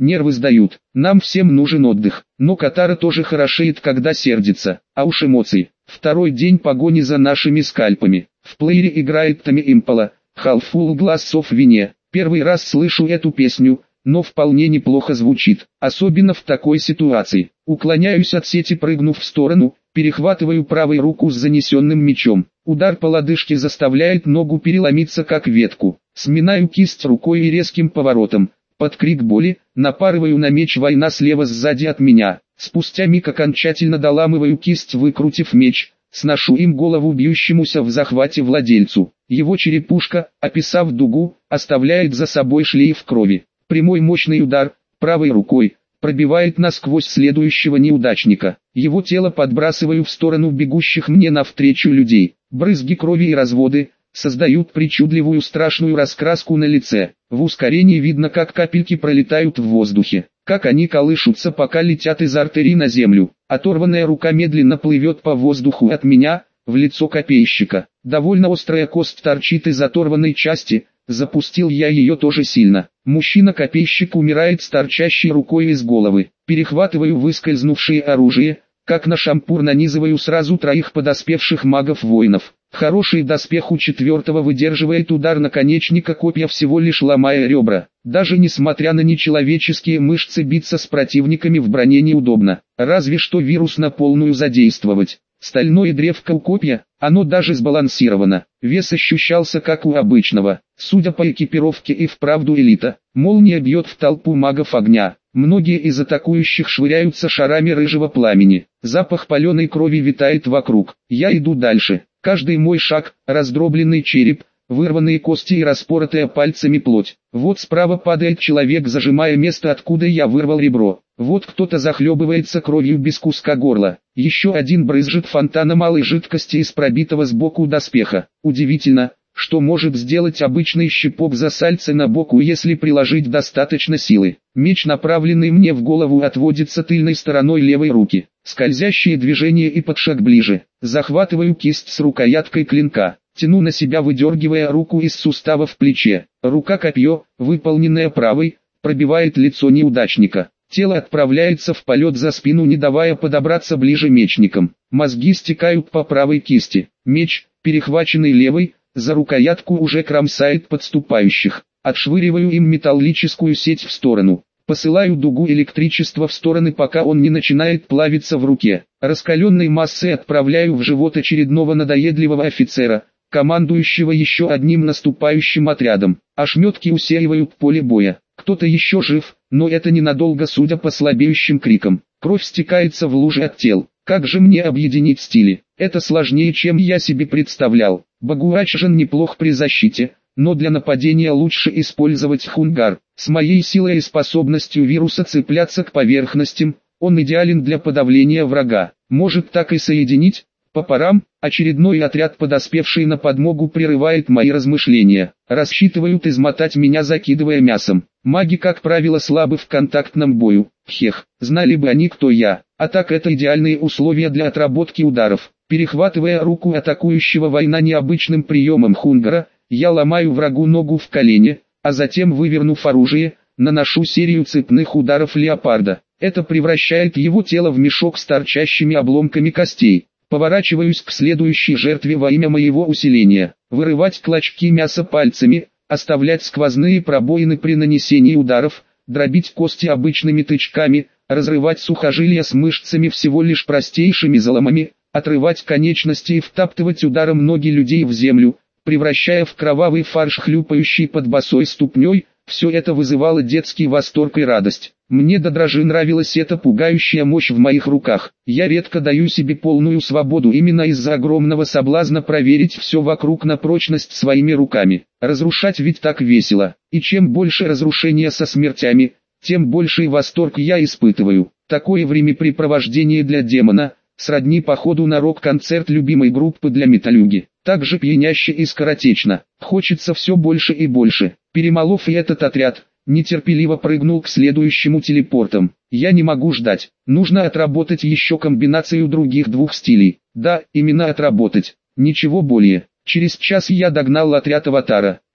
нервы сдают. Нам всем нужен отдых, но Катара тоже хорошеет, когда сердится, а уж эмоции. Второй день погони за нашими скальпами. В плеере играет Тами Импала, Half-Full Glass of Wine. Первый раз слышу эту песню, но вполне неплохо звучит, особенно в такой ситуации. Уклоняюсь от сети, прыгнув в сторону, перехватываю правой руку с занесенным мечом. Удар по лодыжке заставляет ногу переломиться как ветку. Сминаю кисть рукой и резким поворотом, под крик боли, напарываю на меч. Война слева сзади от меня. Спустя миг окончательно доламываю кисть, выкрутив меч, сношу им голову бьющемуся в захвате владельцу. Его черепушка, описав дугу, оставляет за собой шлейф крови. Прямой мощный удар, правой рукой, пробивает насквозь следующего неудачника. Его тело подбрасываю в сторону бегущих мне навстречу людей. Брызги крови и разводы создают причудливую страшную раскраску на лице. В ускорении видно, как капельки пролетают в воздухе, как они колышутся, пока летят из артерий на землю. Оторванная рука медленно плывет по воздуху от меня, в лицо копейщика. Довольно острая кость торчит из оторванной части, запустил я ее тоже сильно. Мужчина-копейщик умирает с торчащей рукой из головы. Перехватываю выскользнувшее оружие, как на шампур нанизываю сразу троих подоспевших магов-воинов. Хороший доспех у четвертого выдерживает удар наконечника копья, всего лишь ломая ребра. Даже несмотря на нечеловеческие мышцы, биться с противниками в броне неудобно. Разве что вирус на полную задействовать. Стальное древко у копья, оно даже сбалансировано. Вес ощущался как у обычного. Судя по экипировке, и вправду элита. Молния бьет в толпу магов огня. Многие из атакующих швыряются шарами рыжего пламени. Запах паленой крови витает вокруг. Я иду дальше. Каждый мой шаг — раздробленный череп, вырванные кости и распоротая пальцами плоть. Вот справа падает человек, зажимая место, откуда я вырвал ребро. Вот кто-то захлебывается кровью без куска горла. Еще один брызжет фонтаном алой жидкости из пробитого сбоку доспеха. Удивительно, что может сделать обычный щепок за сальце на боку, если приложить достаточно силы. Меч, направленный мне в голову, отводится тыльной стороной левой руки. Скользящие движения и под шаг ближе. Захватываю кисть с рукояткой клинка. Тяну на себя, выдергивая руку из сустава в плече. Рука-копье, выполненная правой, пробивает лицо неудачника. Тело отправляется в полет за спину, не давая подобраться ближе мечникам. Мозги стекают по правой кисти. Меч, перехваченный левой, за рукоятку уже кромсает подступающих. Отшвыриваю им металлическую сеть в сторону. Посылаю дугу электричества в стороны, пока он не начинает плавиться в руке. Раскаленной массой отправляю в живот очередного надоедливого офицера, командующего еще одним наступающим отрядом. Ошметки усеивают поле боя. Кто-то еще жив, но это ненадолго, судя по слабеющим крикам. Кровь стекается в лужи от тел. Как же мне объединить стили? Это сложнее, чем я себе представлял. Багуачжан неплох при защите, но для нападения лучше использовать хунгар. С моей силой и способностью вируса цепляться к поверхностям, он идеален для подавления врага. Может, так и соединить? По парам, очередной отряд, подоспевший на подмогу, прерывает мои размышления. Рассчитывают измотать меня, закидывая мясом. Маги, как правило, слабы в контактном бою. Хех, знали бы они, кто я. А так, это идеальные условия для отработки ударов. Перехватывая руку атакующего война необычным приемом хунгара, я ломаю врагу ногу в колене, а затем, вывернув оружие, наношу серию цепных ударов леопарда. Это превращает его тело в мешок с торчащими обломками костей. Поворачиваюсь к следующей жертве во имя моего усиления. Вырывать клочки мяса пальцами, оставлять сквозные пробоины при нанесении ударов, дробить кости обычными тычками, разрывать сухожилия с мышцами всего лишь простейшими заломами, отрывать конечности и втаптывать ударом ноги людей в землю, превращая в кровавый фарш, хлюпающий под босой ступней. Все это вызывало детский восторг и радость. Мне до дрожи нравилась эта пугающая мощь в моих руках. Я редко даю себе полную свободу именно из-за огромного соблазна проверить все вокруг на прочность своими руками. Разрушать ведь так весело. И чем больше разрушения со смертями, тем больший восторг я испытываю. Такое времяпрепровождение для демона, сродни походу на рок-концерт любимой группы для металюги. Так же пьяняще и скоротечно. Хочется все больше и больше. Перемолов и этот отряд, нетерпеливо прыгнул к следующему телепортам. Я не могу ждать. Нужно отработать еще комбинацию других двух стилей. Да, именно отработать. Ничего более. Через час я догнал отряд Аватара.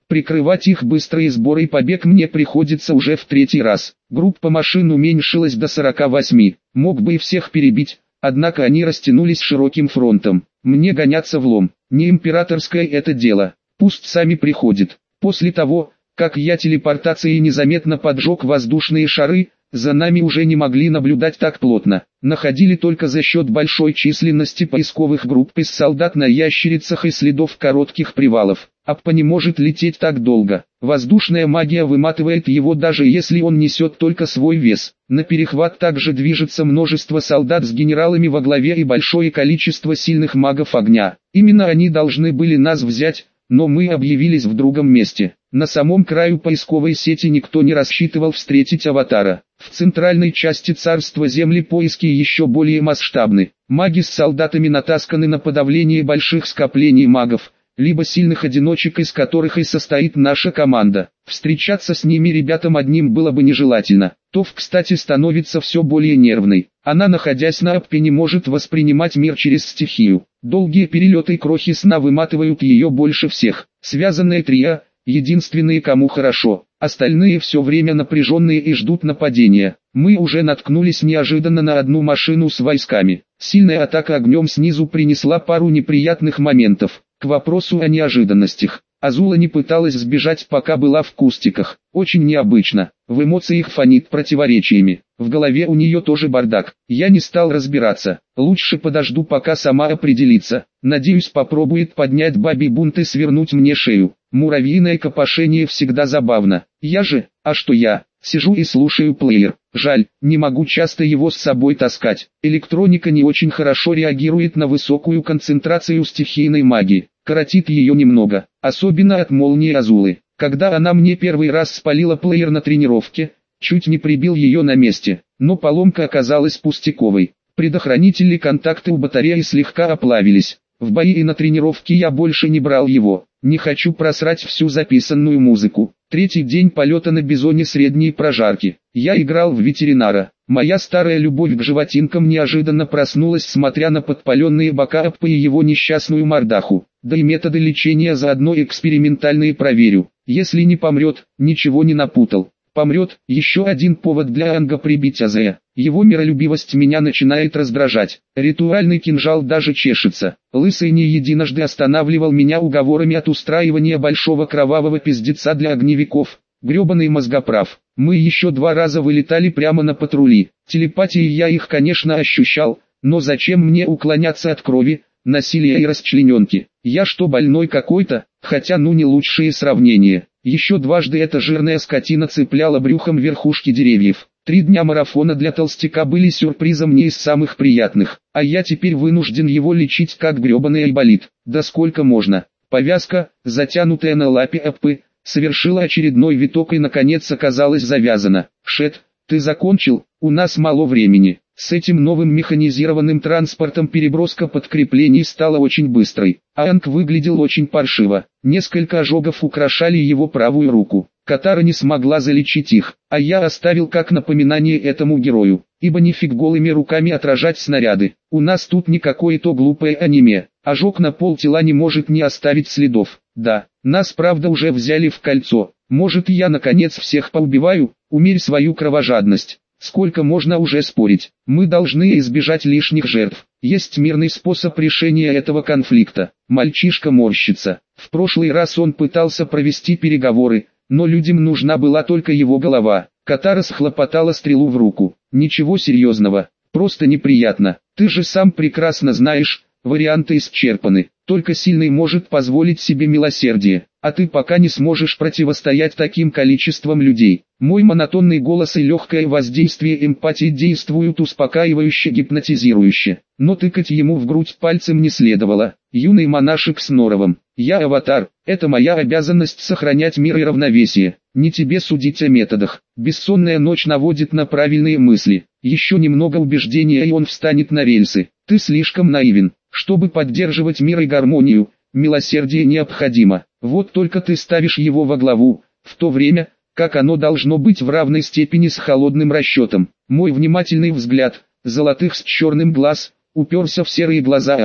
Прикрывать их быстрый сбор и побег мне приходится уже в третий раз. Группа машин уменьшилась до сорока восьми. Мог бы и всех перебить, однако они растянулись широким фронтом. Мне гоняться влом. Не императорское это дело. Пусть сами приходят. После того, как я телепортацией незаметно поджег воздушные шары, за нами уже не могли наблюдать так плотно. Находили только за счет большой численности поисковых групп из солдат на ящерицах и следов коротких привалов. Аппа не может лететь так долго. Воздушная магия выматывает его, даже если он несет только свой вес. На перехват также движется множество солдат с генералами во главе и большое количество сильных магов огня. Именно они должны были нас взять, но мы объявились в другом месте. На самом краю поисковой сети никто не рассчитывал встретить аватара. В центральной части царства земли поиски еще более масштабны. Маги с солдатами натасканы на подавление больших скоплений магов, либо сильных одиночек, из которых и состоит наша команда. Встречаться с ними ребятам одним было бы нежелательно. Тов, кстати, становится все более нервной. Она, находясь на Аппе, не может воспринимать мир через стихию. Долгие перелеты и крохи сна выматывают ее больше всех. Связанные трио — единственные, кому хорошо. Остальные все время напряженные и ждут нападения. Мы уже наткнулись неожиданно на одну машину с войсками. Сильная атака огнем снизу принесла пару неприятных моментов. К вопросу о неожиданностях. Азула не пыталась сбежать, пока была в кустиках. Очень необычно. В эмоциях фонит противоречиями. В голове у нее тоже бардак. Я не стал разбираться. Лучше подожду, пока сама определится. Надеюсь, попробует поднять бабий бунт и свернуть мне шею. Муравьиное копошение всегда забавно. Я же, а что я, сижу и слушаю плеер. Жаль, не могу часто его с собой таскать. Электроника не очень хорошо реагирует на высокую концентрацию стихийной магии. Коротит ее немного, особенно от молнии Азулы. Когда она мне первый раз спалила плеер на тренировке, чуть не прибил ее на месте, но поломка оказалась пустяковой. Предохранители контакта у батареи слегка оплавились. В бои и на тренировке я больше не брал его. Не хочу просрать всю записанную музыку. Третий день полета на бизоне средней прожарки. Я играл в ветеринара. Моя старая любовь к животинкам неожиданно проснулась, смотря на подпаленные бока Аппа и его несчастную мордаху. Да и методы лечения заодно экспериментальные проверю. Если не помрет, ничего не напутал. Помрет, еще один повод для Анга прибить Азея. Его миролюбивость меня начинает раздражать. Ритуальный кинжал даже чешется. Лысый не единожды останавливал меня уговорами от устраивания большого кровавого пиздеца для огневиков. Гребаный мозгоправ. Мы еще два раза вылетали прямо на патрули. Телепатией я их, конечно, ощущал, но зачем мне уклоняться от крови, насилия и расчлененки? Я что, больной какой-то? Хотя ну не лучшие сравнения. Еще дважды эта жирная скотина цепляла брюхом верхушки деревьев. Три дня марафона для толстяка были сюрпризом не из самых приятных, а я теперь вынужден его лечить как гребаный айболит. Да сколько можно? Повязка, затянутая на лапе Аппы, совершила очередной виток и наконец оказалась завязана. Шет, ты закончил? У нас мало времени. С этим новым механизированным транспортом переброска подкреплений стала очень быстрой. Анг выглядел очень паршиво. Несколько ожогов украшали его правую руку. Катара не смогла залечить их, а я оставил как напоминание этому герою, ибо нифиг голыми руками отражать снаряды. У нас тут не какое-то глупое аниме. Ожог на пол тела не может не оставить следов. Да, нас правда уже взяли в кольцо. Может, я наконец всех поубиваю? Умерь свою кровожадность. Сколько можно уже спорить? Мы должны избежать лишних жертв. Есть мирный способ решения этого конфликта. Мальчишка морщится. В прошлый раз он пытался провести переговоры, но людям нужна была только его голова. Катара схлопотала стрелу в руку. Ничего серьезного, просто неприятно. Ты же сам прекрасно знаешь, варианты исчерпаны. Только сильный может позволить себе милосердие, а ты пока не сможешь противостоять таким количествам людей. Мой монотонный голос и легкое воздействие эмпатии действуют успокаивающе, гипнотизирующе. Но тыкать ему в грудь пальцем не следовало. Юный монашек с норовом. Я аватар, это моя обязанность сохранять мир и равновесие. Не тебе судить о методах. Бессонная ночь наводит на правильные мысли. Еще немного убеждения и он встанет на рельсы. Ты слишком наивен. Чтобы поддерживать мир и гармонию, милосердие необходимо. Вот только ты ставишь его во главу, в то время, как оно должно быть в равной степени с холодным расчетом. Мой внимательный взгляд, золотых с черным глаз, уперся в серые глаза Анга.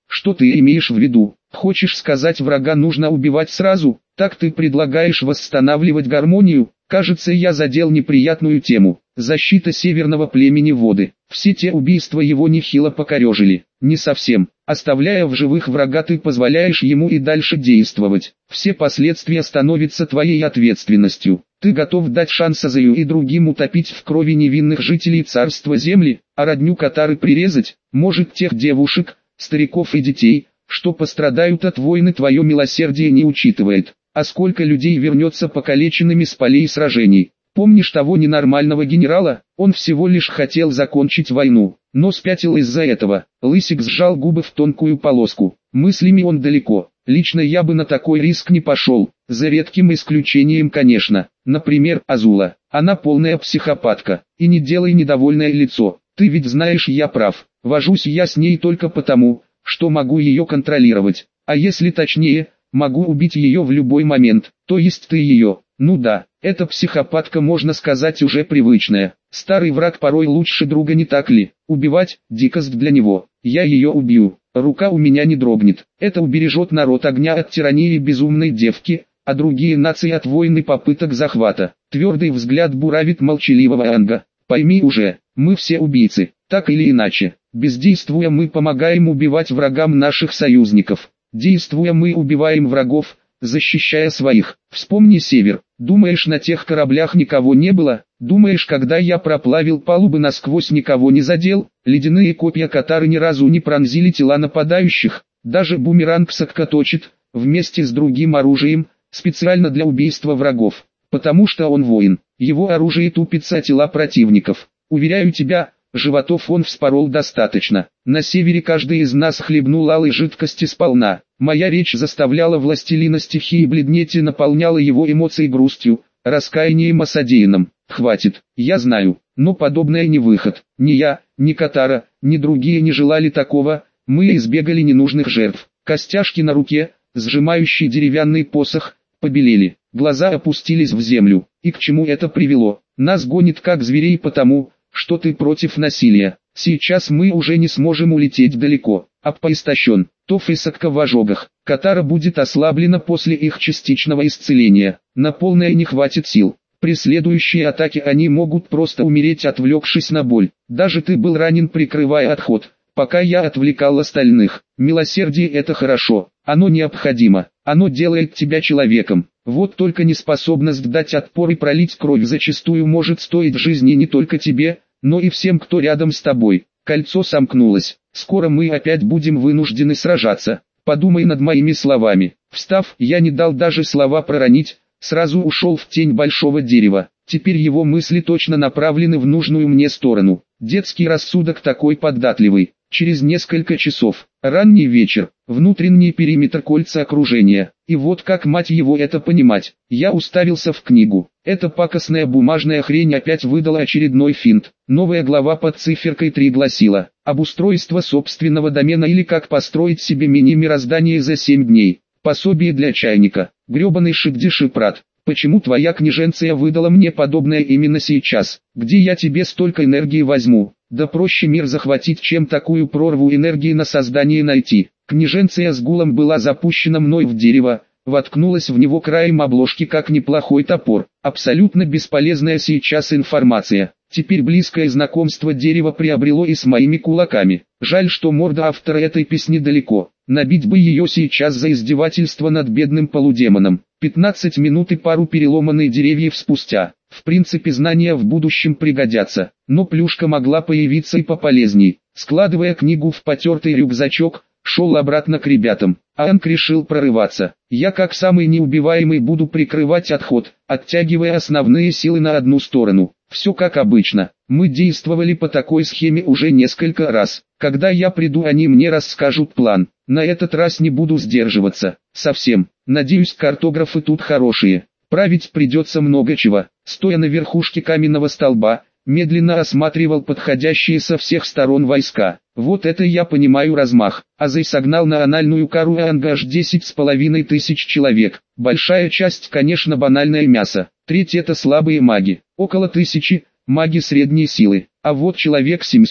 Что ты имеешь в виду? Хочешь сказать, врага нужно убивать сразу? Так ты предлагаешь восстанавливать гармонию? Кажется, я задел неприятную тему. Защита северного племени воды. Все те убийства его нехило покорежили. Не совсем. Оставляя в живых врага, ты позволяешь ему и дальше действовать. Все последствия становятся твоей ответственностью. Ты готов дать шанс Азаю и другим утопить в крови невинных жителей царства земли, а родню Катары прирезать? Может, тех девушек, стариков и детей, что пострадают от войны, твое милосердие не учитывает? А сколько людей вернется покалеченными с полей сражений? Помнишь того ненормального генерала? Он всего лишь хотел закончить войну, но спятил из-за этого. Лысик сжал губы в тонкую полоску. Мыслями он далеко. Лично я бы на такой риск не пошел, за редким исключением, конечно. Например, Азула. Она полная психопатка. И не делай недовольное лицо. Ты ведь знаешь, я прав. Вожусь я с ней только потому, что могу ее контролировать. А если точнее, могу убить ее в любой момент. То есть ты ее. Ну да, эта психопатка, можно сказать, уже привычная. Старый враг порой лучше друга, не так ли? Убивать – дикость для него. Я ее убью. Рука у меня не дрогнет. Это убережет народ огня от тирании безумной девки, а другие нации от войн и попыток захвата. Твердый взгляд буравит молчаливого Анга. Пойми уже, мы все убийцы, так или иначе. Бездействуя, мы помогаем убивать врагам наших союзников. Действуя, мы убиваем врагов, защищая своих. Вспомни север. Думаешь, на тех кораблях никого не было? Думаешь, когда я проплавил палубы насквозь, никого не задел? Ледяные копья Катары ни разу не пронзили тела нападающих. Даже бумеранг Сакка точит, вместе с другим оружием, специально для убийства врагов. Потому что он воин. Его оружие тупится о тела противников. Уверяю тебя, животов он вспорол достаточно. На севере каждый из нас хлебнул алой жидкости сполна. Моя речь заставляла властелина стихии бледнеть и наполняла его эмоции грустью, раскаянием о содеянном. Хватит, я знаю, но подобное не выход. Ни я, ни Катара, ни другие не желали такого, мы избегали ненужных жертв. Костяшки на руке, сжимающий деревянный посох, побелели. Глаза опустились в землю. И к чему это привело? Нас гонит как зверей потому, что ты против насилия. Сейчас мы уже не сможем улететь далеко. Аппа истощен, Тоф и Сакка в ожогах. Катара будет ослаблена после их частичного исцеления. На полное не хватит сил. При следующей атаке они могут просто умереть, отвлекшись на боль. Даже ты был ранен, прикрывая отход, пока я отвлекал остальных. Милосердие — это хорошо, оно необходимо, оно делает тебя человеком. Вот только неспособность дать отпор и пролить кровь зачастую может стоить жизни не только тебе, но и всем, кто рядом с тобой. Кольцо сомкнулось, скоро мы опять будем вынуждены сражаться. Подумай над моими словами. Встав, я не дал даже слова проронить, сразу ушел в тень большого дерева. Теперь его мысли точно направлены в нужную мне сторону. Детский рассудок такой податливый. Через несколько часов, ранний вечер, внутренний периметр кольца окружения. И вот как, мать его, это понимать? Я уставился в книгу. Эта пакостная бумажная хрень опять выдала очередной финт. Новая глава под циферкой три гласила: обустройство собственного домена или как построить себе мини-мироздание за семь дней. Пособие для чайника. Гребаный Шигди-Шипрат. Почему твоя княженция выдала мне подобное именно сейчас? Где я тебе столько энергии возьму? Да проще мир захватить, чем такую прорву энергии на создание найти. Княженция с гулом была запущена мной в дерево, воткнулась в него краем обложки как неплохой топор. Абсолютно бесполезная сейчас информация. Теперь близкое знакомство дерева приобрело и с моими кулаками. Жаль, что морда автора этой песни далеко. Набить бы ее сейчас за издевательство над бедным полудемоном. пятнадцать минут и пару переломанных деревьев спустя. В принципе, знания в будущем пригодятся, но плюшка могла появиться и пополезней. Складывая книгу в потертый рюкзачок, шел обратно к ребятам. Анг решил прорываться. Я, как самый неубиваемый, буду прикрывать отход, оттягивая основные силы на одну сторону. Все как обычно. Мы действовали по такой схеме уже несколько раз. Когда я приду, они мне расскажут план. На этот раз не буду сдерживаться. Совсем. Надеюсь, картографы тут хорошие. Править придется много чего. Стоя на верхушке каменного столба, медленно осматривал подходящие со всех сторон войска. Вот это я понимаю размах. Азай согнал на анальную кару Анга аж десять с половиной тысяч человек. Большая часть, конечно, банальное мясо. Треть — это слабые маги. Около тысячи — маги средней силы. А вот человек семьсот,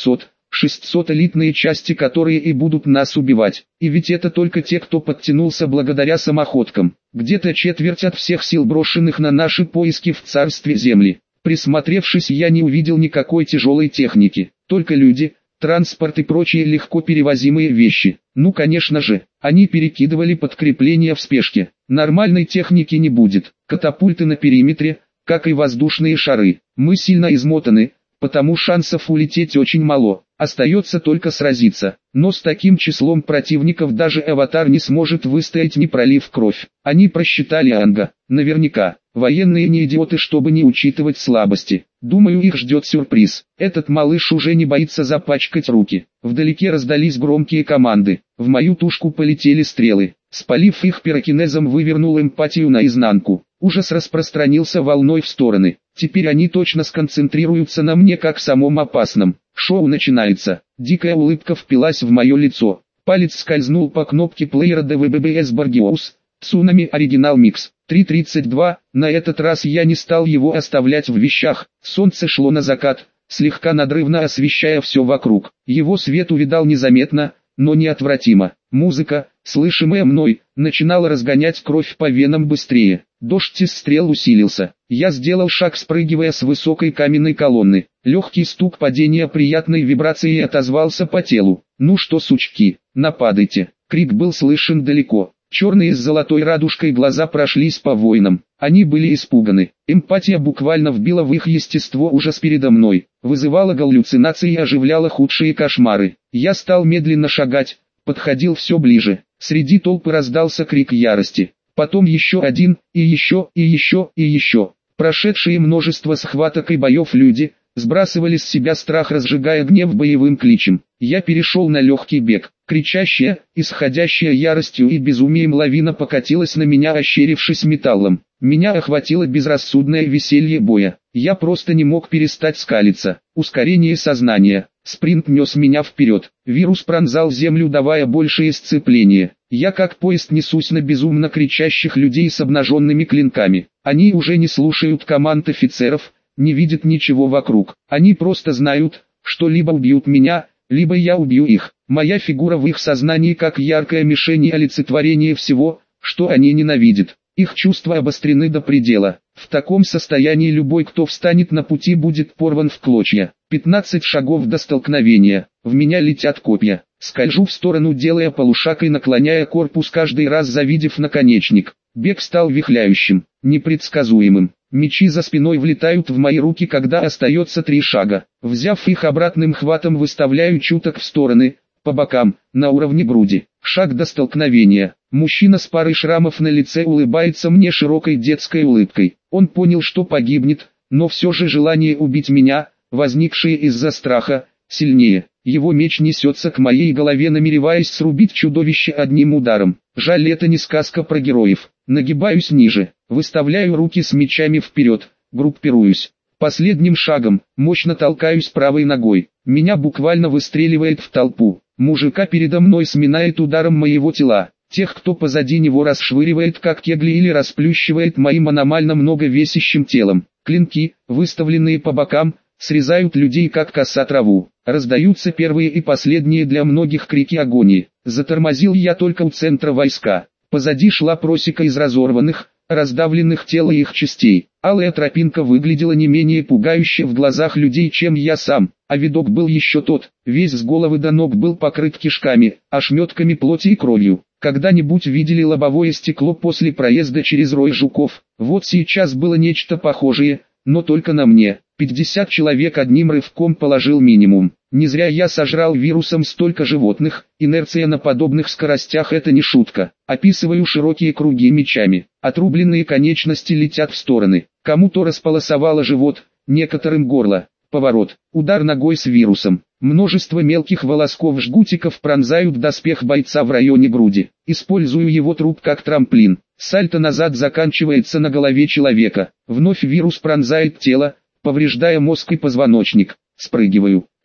шестьсот элитные части, которые и будут нас убивать. И ведь это только те, кто подтянулся благодаря самоходкам. Где-то четверть от всех сил, брошенных на наши поиски в царстве земли. Присмотревшись, я не увидел никакой тяжелой техники, только люди, транспорт и прочие легко перевозимые вещи. Ну конечно же, они перекидывали подкрепления в спешке. Нормальной техники не будет. Катапульты на периметре, как и воздушные шары. Мы сильно измотаны, потому шансов улететь очень мало. Остается только сразиться. Но с таким числом противников даже аватар не сможет выстоять, не пролив кровь. Они просчитали Анга. Наверняка. Военные не идиоты, чтобы не учитывать слабости. Думаю, их ждет сюрприз. Этот малыш уже не боится запачкать руки. Вдалеке раздались громкие команды. В мою тушку полетели стрелы. Спалив их пирокинезом, вывернул эмпатию наизнанку. Ужас распространился волной в стороны. Теперь они точно сконцентрируются на мне как самом опасном. Шоу начинается. Дикая улыбка впилась в мое лицо. Палец скользнул по кнопке плеера ди ви би би эс Borgeous. Цунами Оригинал Микс. три тридцать два. На этот раз я не стал его оставлять в вещах. Солнце шло на закат, слегка надрывно освещая все вокруг. Его свет увидал незаметно, но неотвратимо. Музыка, слышимая мной, начинала разгонять кровь по венам быстрее. Дождь из стрел усилился. Я сделал шаг, спрыгивая с высокой каменной колонны. Легкий стук падения приятной вибрацией отозвался по телу. «Ну что, сучки, нападайте!» Крик был слышен далеко. Черные с золотой радужкой глаза прошлись по воинам. Они были испуганы. Эмпатия буквально вбила в их естество ужас передо мной, вызывала галлюцинации и оживляла худшие кошмары. Я стал медленно шагать, подходил все ближе. Среди толпы раздался крик ярости. Потом еще один, и еще, и еще, и еще. Прошедшие множество схваток и боев люди сбрасывали с себя страх, разжигая гнев боевым кличем. Я перешел на легкий бег. Кричащая, исходящая яростью и безумием лавина покатилась на меня, ощерившись металлом. Меня охватило безрассудное веселье боя. Я просто не мог перестать скалиться. Ускорение сознания. Спринт нес меня вперед. Вирус пронзал землю, давая большее сцепление. Я как поезд несусь на безумно кричащих людей с обнаженными клинками. Они уже не слушают команд офицеров, не видят ничего вокруг. Они просто знают, что либо убьют меня, либо я убью их. Моя фигура в их сознании как яркая мишень и олицетворение всего, что они ненавидят. Их чувства обострены до предела. В таком состоянии любой, кто встанет на пути, будет порван в клочья. пятнадцать шагов до столкновения. В меня летят копья. Скольжу в сторону, делая полушаг и наклоняя корпус, каждый раз завидев наконечник. Бег стал вихляющим, непредсказуемым. Мечи за спиной влетают в мои руки, когда остается три шага. Взяв их обратным хватом, выставляю чуток в стороны, по бокам, на уровне груди. Шаг до столкновения. Мужчина с парой шрамов на лице улыбается мне широкой детской улыбкой. Он понял, что погибнет, но все же желание убить меня, возникшее из-за страха, сильнее. Его меч несется к моей голове, намереваясь срубить чудовище одним ударом. Жаль, это не сказка про героев. Нагибаюсь ниже, выставляю руки с мечами вперед, группируюсь. Последним шагом, мощно толкаюсь правой ногой. Меня буквально выстреливает в толпу. Мужика передо мной сминает ударом моего тела. Тех, кто позади него, расшвыривает как кегли или расплющивает моим аномально многовесящим телом. Клинки, выставленные по бокам, срезают людей как коса траву. Раздаются первые и последние для многих крики агонии. Затормозил я только у центра войска. Позади шла просека из разорванных, раздавленных тел и их частей. Алая тропинка выглядела не менее пугающе в глазах людей, чем я сам, а видок был еще тот. Весь с головы до ног был покрыт кишками, ошметками плоти и кровью. Когда-нибудь видели лобовое стекло после проезда через рой жуков? Вот сейчас было нечто похожее, но только на мне. пятьдесят человек одним рывком положил минимум. Не зря я сожрал вирусом столько животных, инерция на подобных скоростях — это не шутка. Описываю широкие круги мечами. Отрубленные конечности летят в стороны. Кому-то располосовало живот, некоторым горло. Поворот, удар ногой с вирусом. Множество мелких волосков-жгутиков пронзают доспех бойца в районе груди. Использую его труп как трамплин. Сальто назад заканчивается на голове человека. Вновь вирус пронзает тело, повреждая мозг и позвоночник. Спрыгиваю.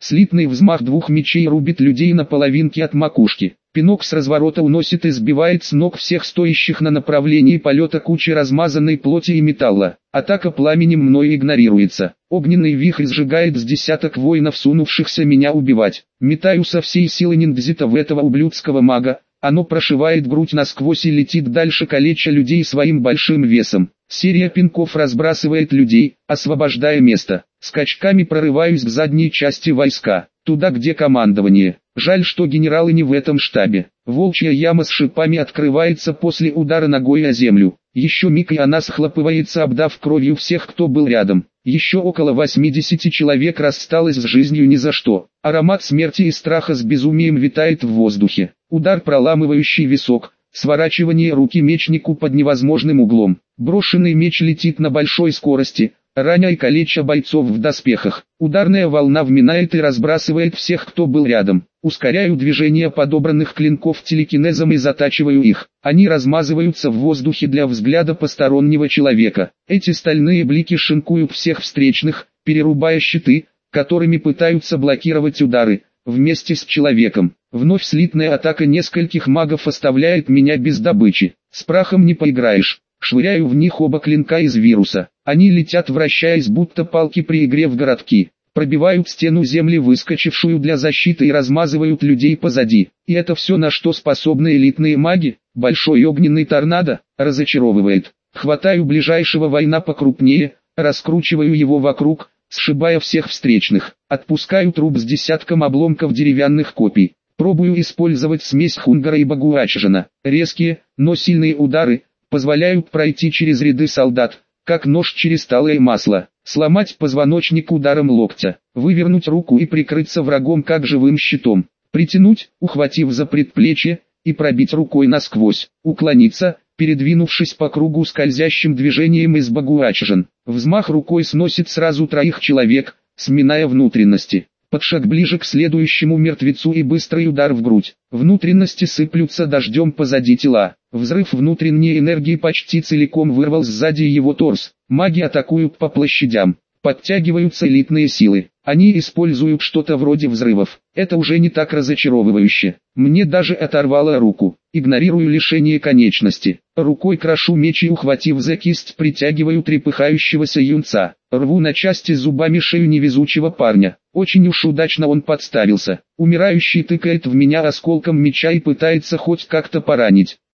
Слитный взмах двух мечей рубит людей на половинки от макушки. Пинок с разворота уносит и сбивает с ног всех стоящих на направлении полета кучи размазанной плоти и металла. Атака пламенем мною игнорируется. Огненный вихрь сжигает с десяток воинов, сунувшихся меня убивать. Метаю со всей силы ниндзита в этого ублюдского мага. Оно прошивает грудь насквозь и летит дальше, калеча людей своим большим весом. Серия пинков разбрасывает людей, освобождая место. Скачками прорываюсь к задней части войска, туда где командование. Жаль, что генералы не в этом штабе. Волчья яма с шипами открывается после удара ногой о землю. Еще миг, и она схлопывается, обдав кровью всех, кто был рядом. Еще около восьмидесяти человек рассталось с жизнью ни за что. Аромат смерти и страха с безумием витает в воздухе. Удар, проламывающий висок. Сворачивание руки мечнику под невозможным углом. Брошенный меч летит на большой скорости, раня и калеча бойцов в доспехах. Ударная волна вминает и разбрасывает всех, кто был рядом. Ускоряю движение подобранных клинков телекинезом и затачиваю их. Они размазываются в воздухе для взгляда постороннего человека. Эти стальные блики шинкуют всех встречных, перерубая щиты, которыми пытаются блокировать удары, вместе с человеком. Вновь слитная атака нескольких магов оставляет меня без добычи. С прахом не поиграешь. Швыряю в них оба клинка из вируса. Они летят, вращаясь будто палки при игре в городки. Пробивают стену земли, выскочившую для защиты, и размазывают людей позади. И это все, на что способны элитные маги? Большой огненный торнадо разочаровывает. Хватаю ближайшего воина покрупнее, раскручиваю его вокруг, сшибая всех встречных. Отпускаю труп с десятком обломков деревянных копий. Пробую использовать смесь Хунгара и Багуачжана. Резкие, но сильные удары позволяют пройти через ряды солдат, как нож через талое масло. Сломать позвоночник ударом локтя. Вывернуть руку и прикрыться врагом как живым щитом. Притянуть, ухватив за предплечье, и пробить рукой насквозь. Уклониться, передвинувшись по кругу скользящим движением из Багуачжан. Взмах рукой сносит сразу троих человек, сминая внутренности. Под шаг ближе к следующему мертвецу и быстрый удар в грудь. Внутренности сыплются дождем позади тела. Взрыв внутренней энергии почти целиком вырвал сзади его торс. Маги атакуют по площадям. Подтягиваются элитные силы. Они используют что-то вроде взрывов. Это уже не так разочаровывающе. Мне даже оторвало руку. Игнорирую лишение конечности. Рукой крошу меч и, ухватив за кисть, притягиваю трепыхающегося юнца. Рву на части зубами шею невезучего парня. Очень уж удачно он подставился. Умирающий тыкает в меня осколком меча и пытается хоть как-то поранить.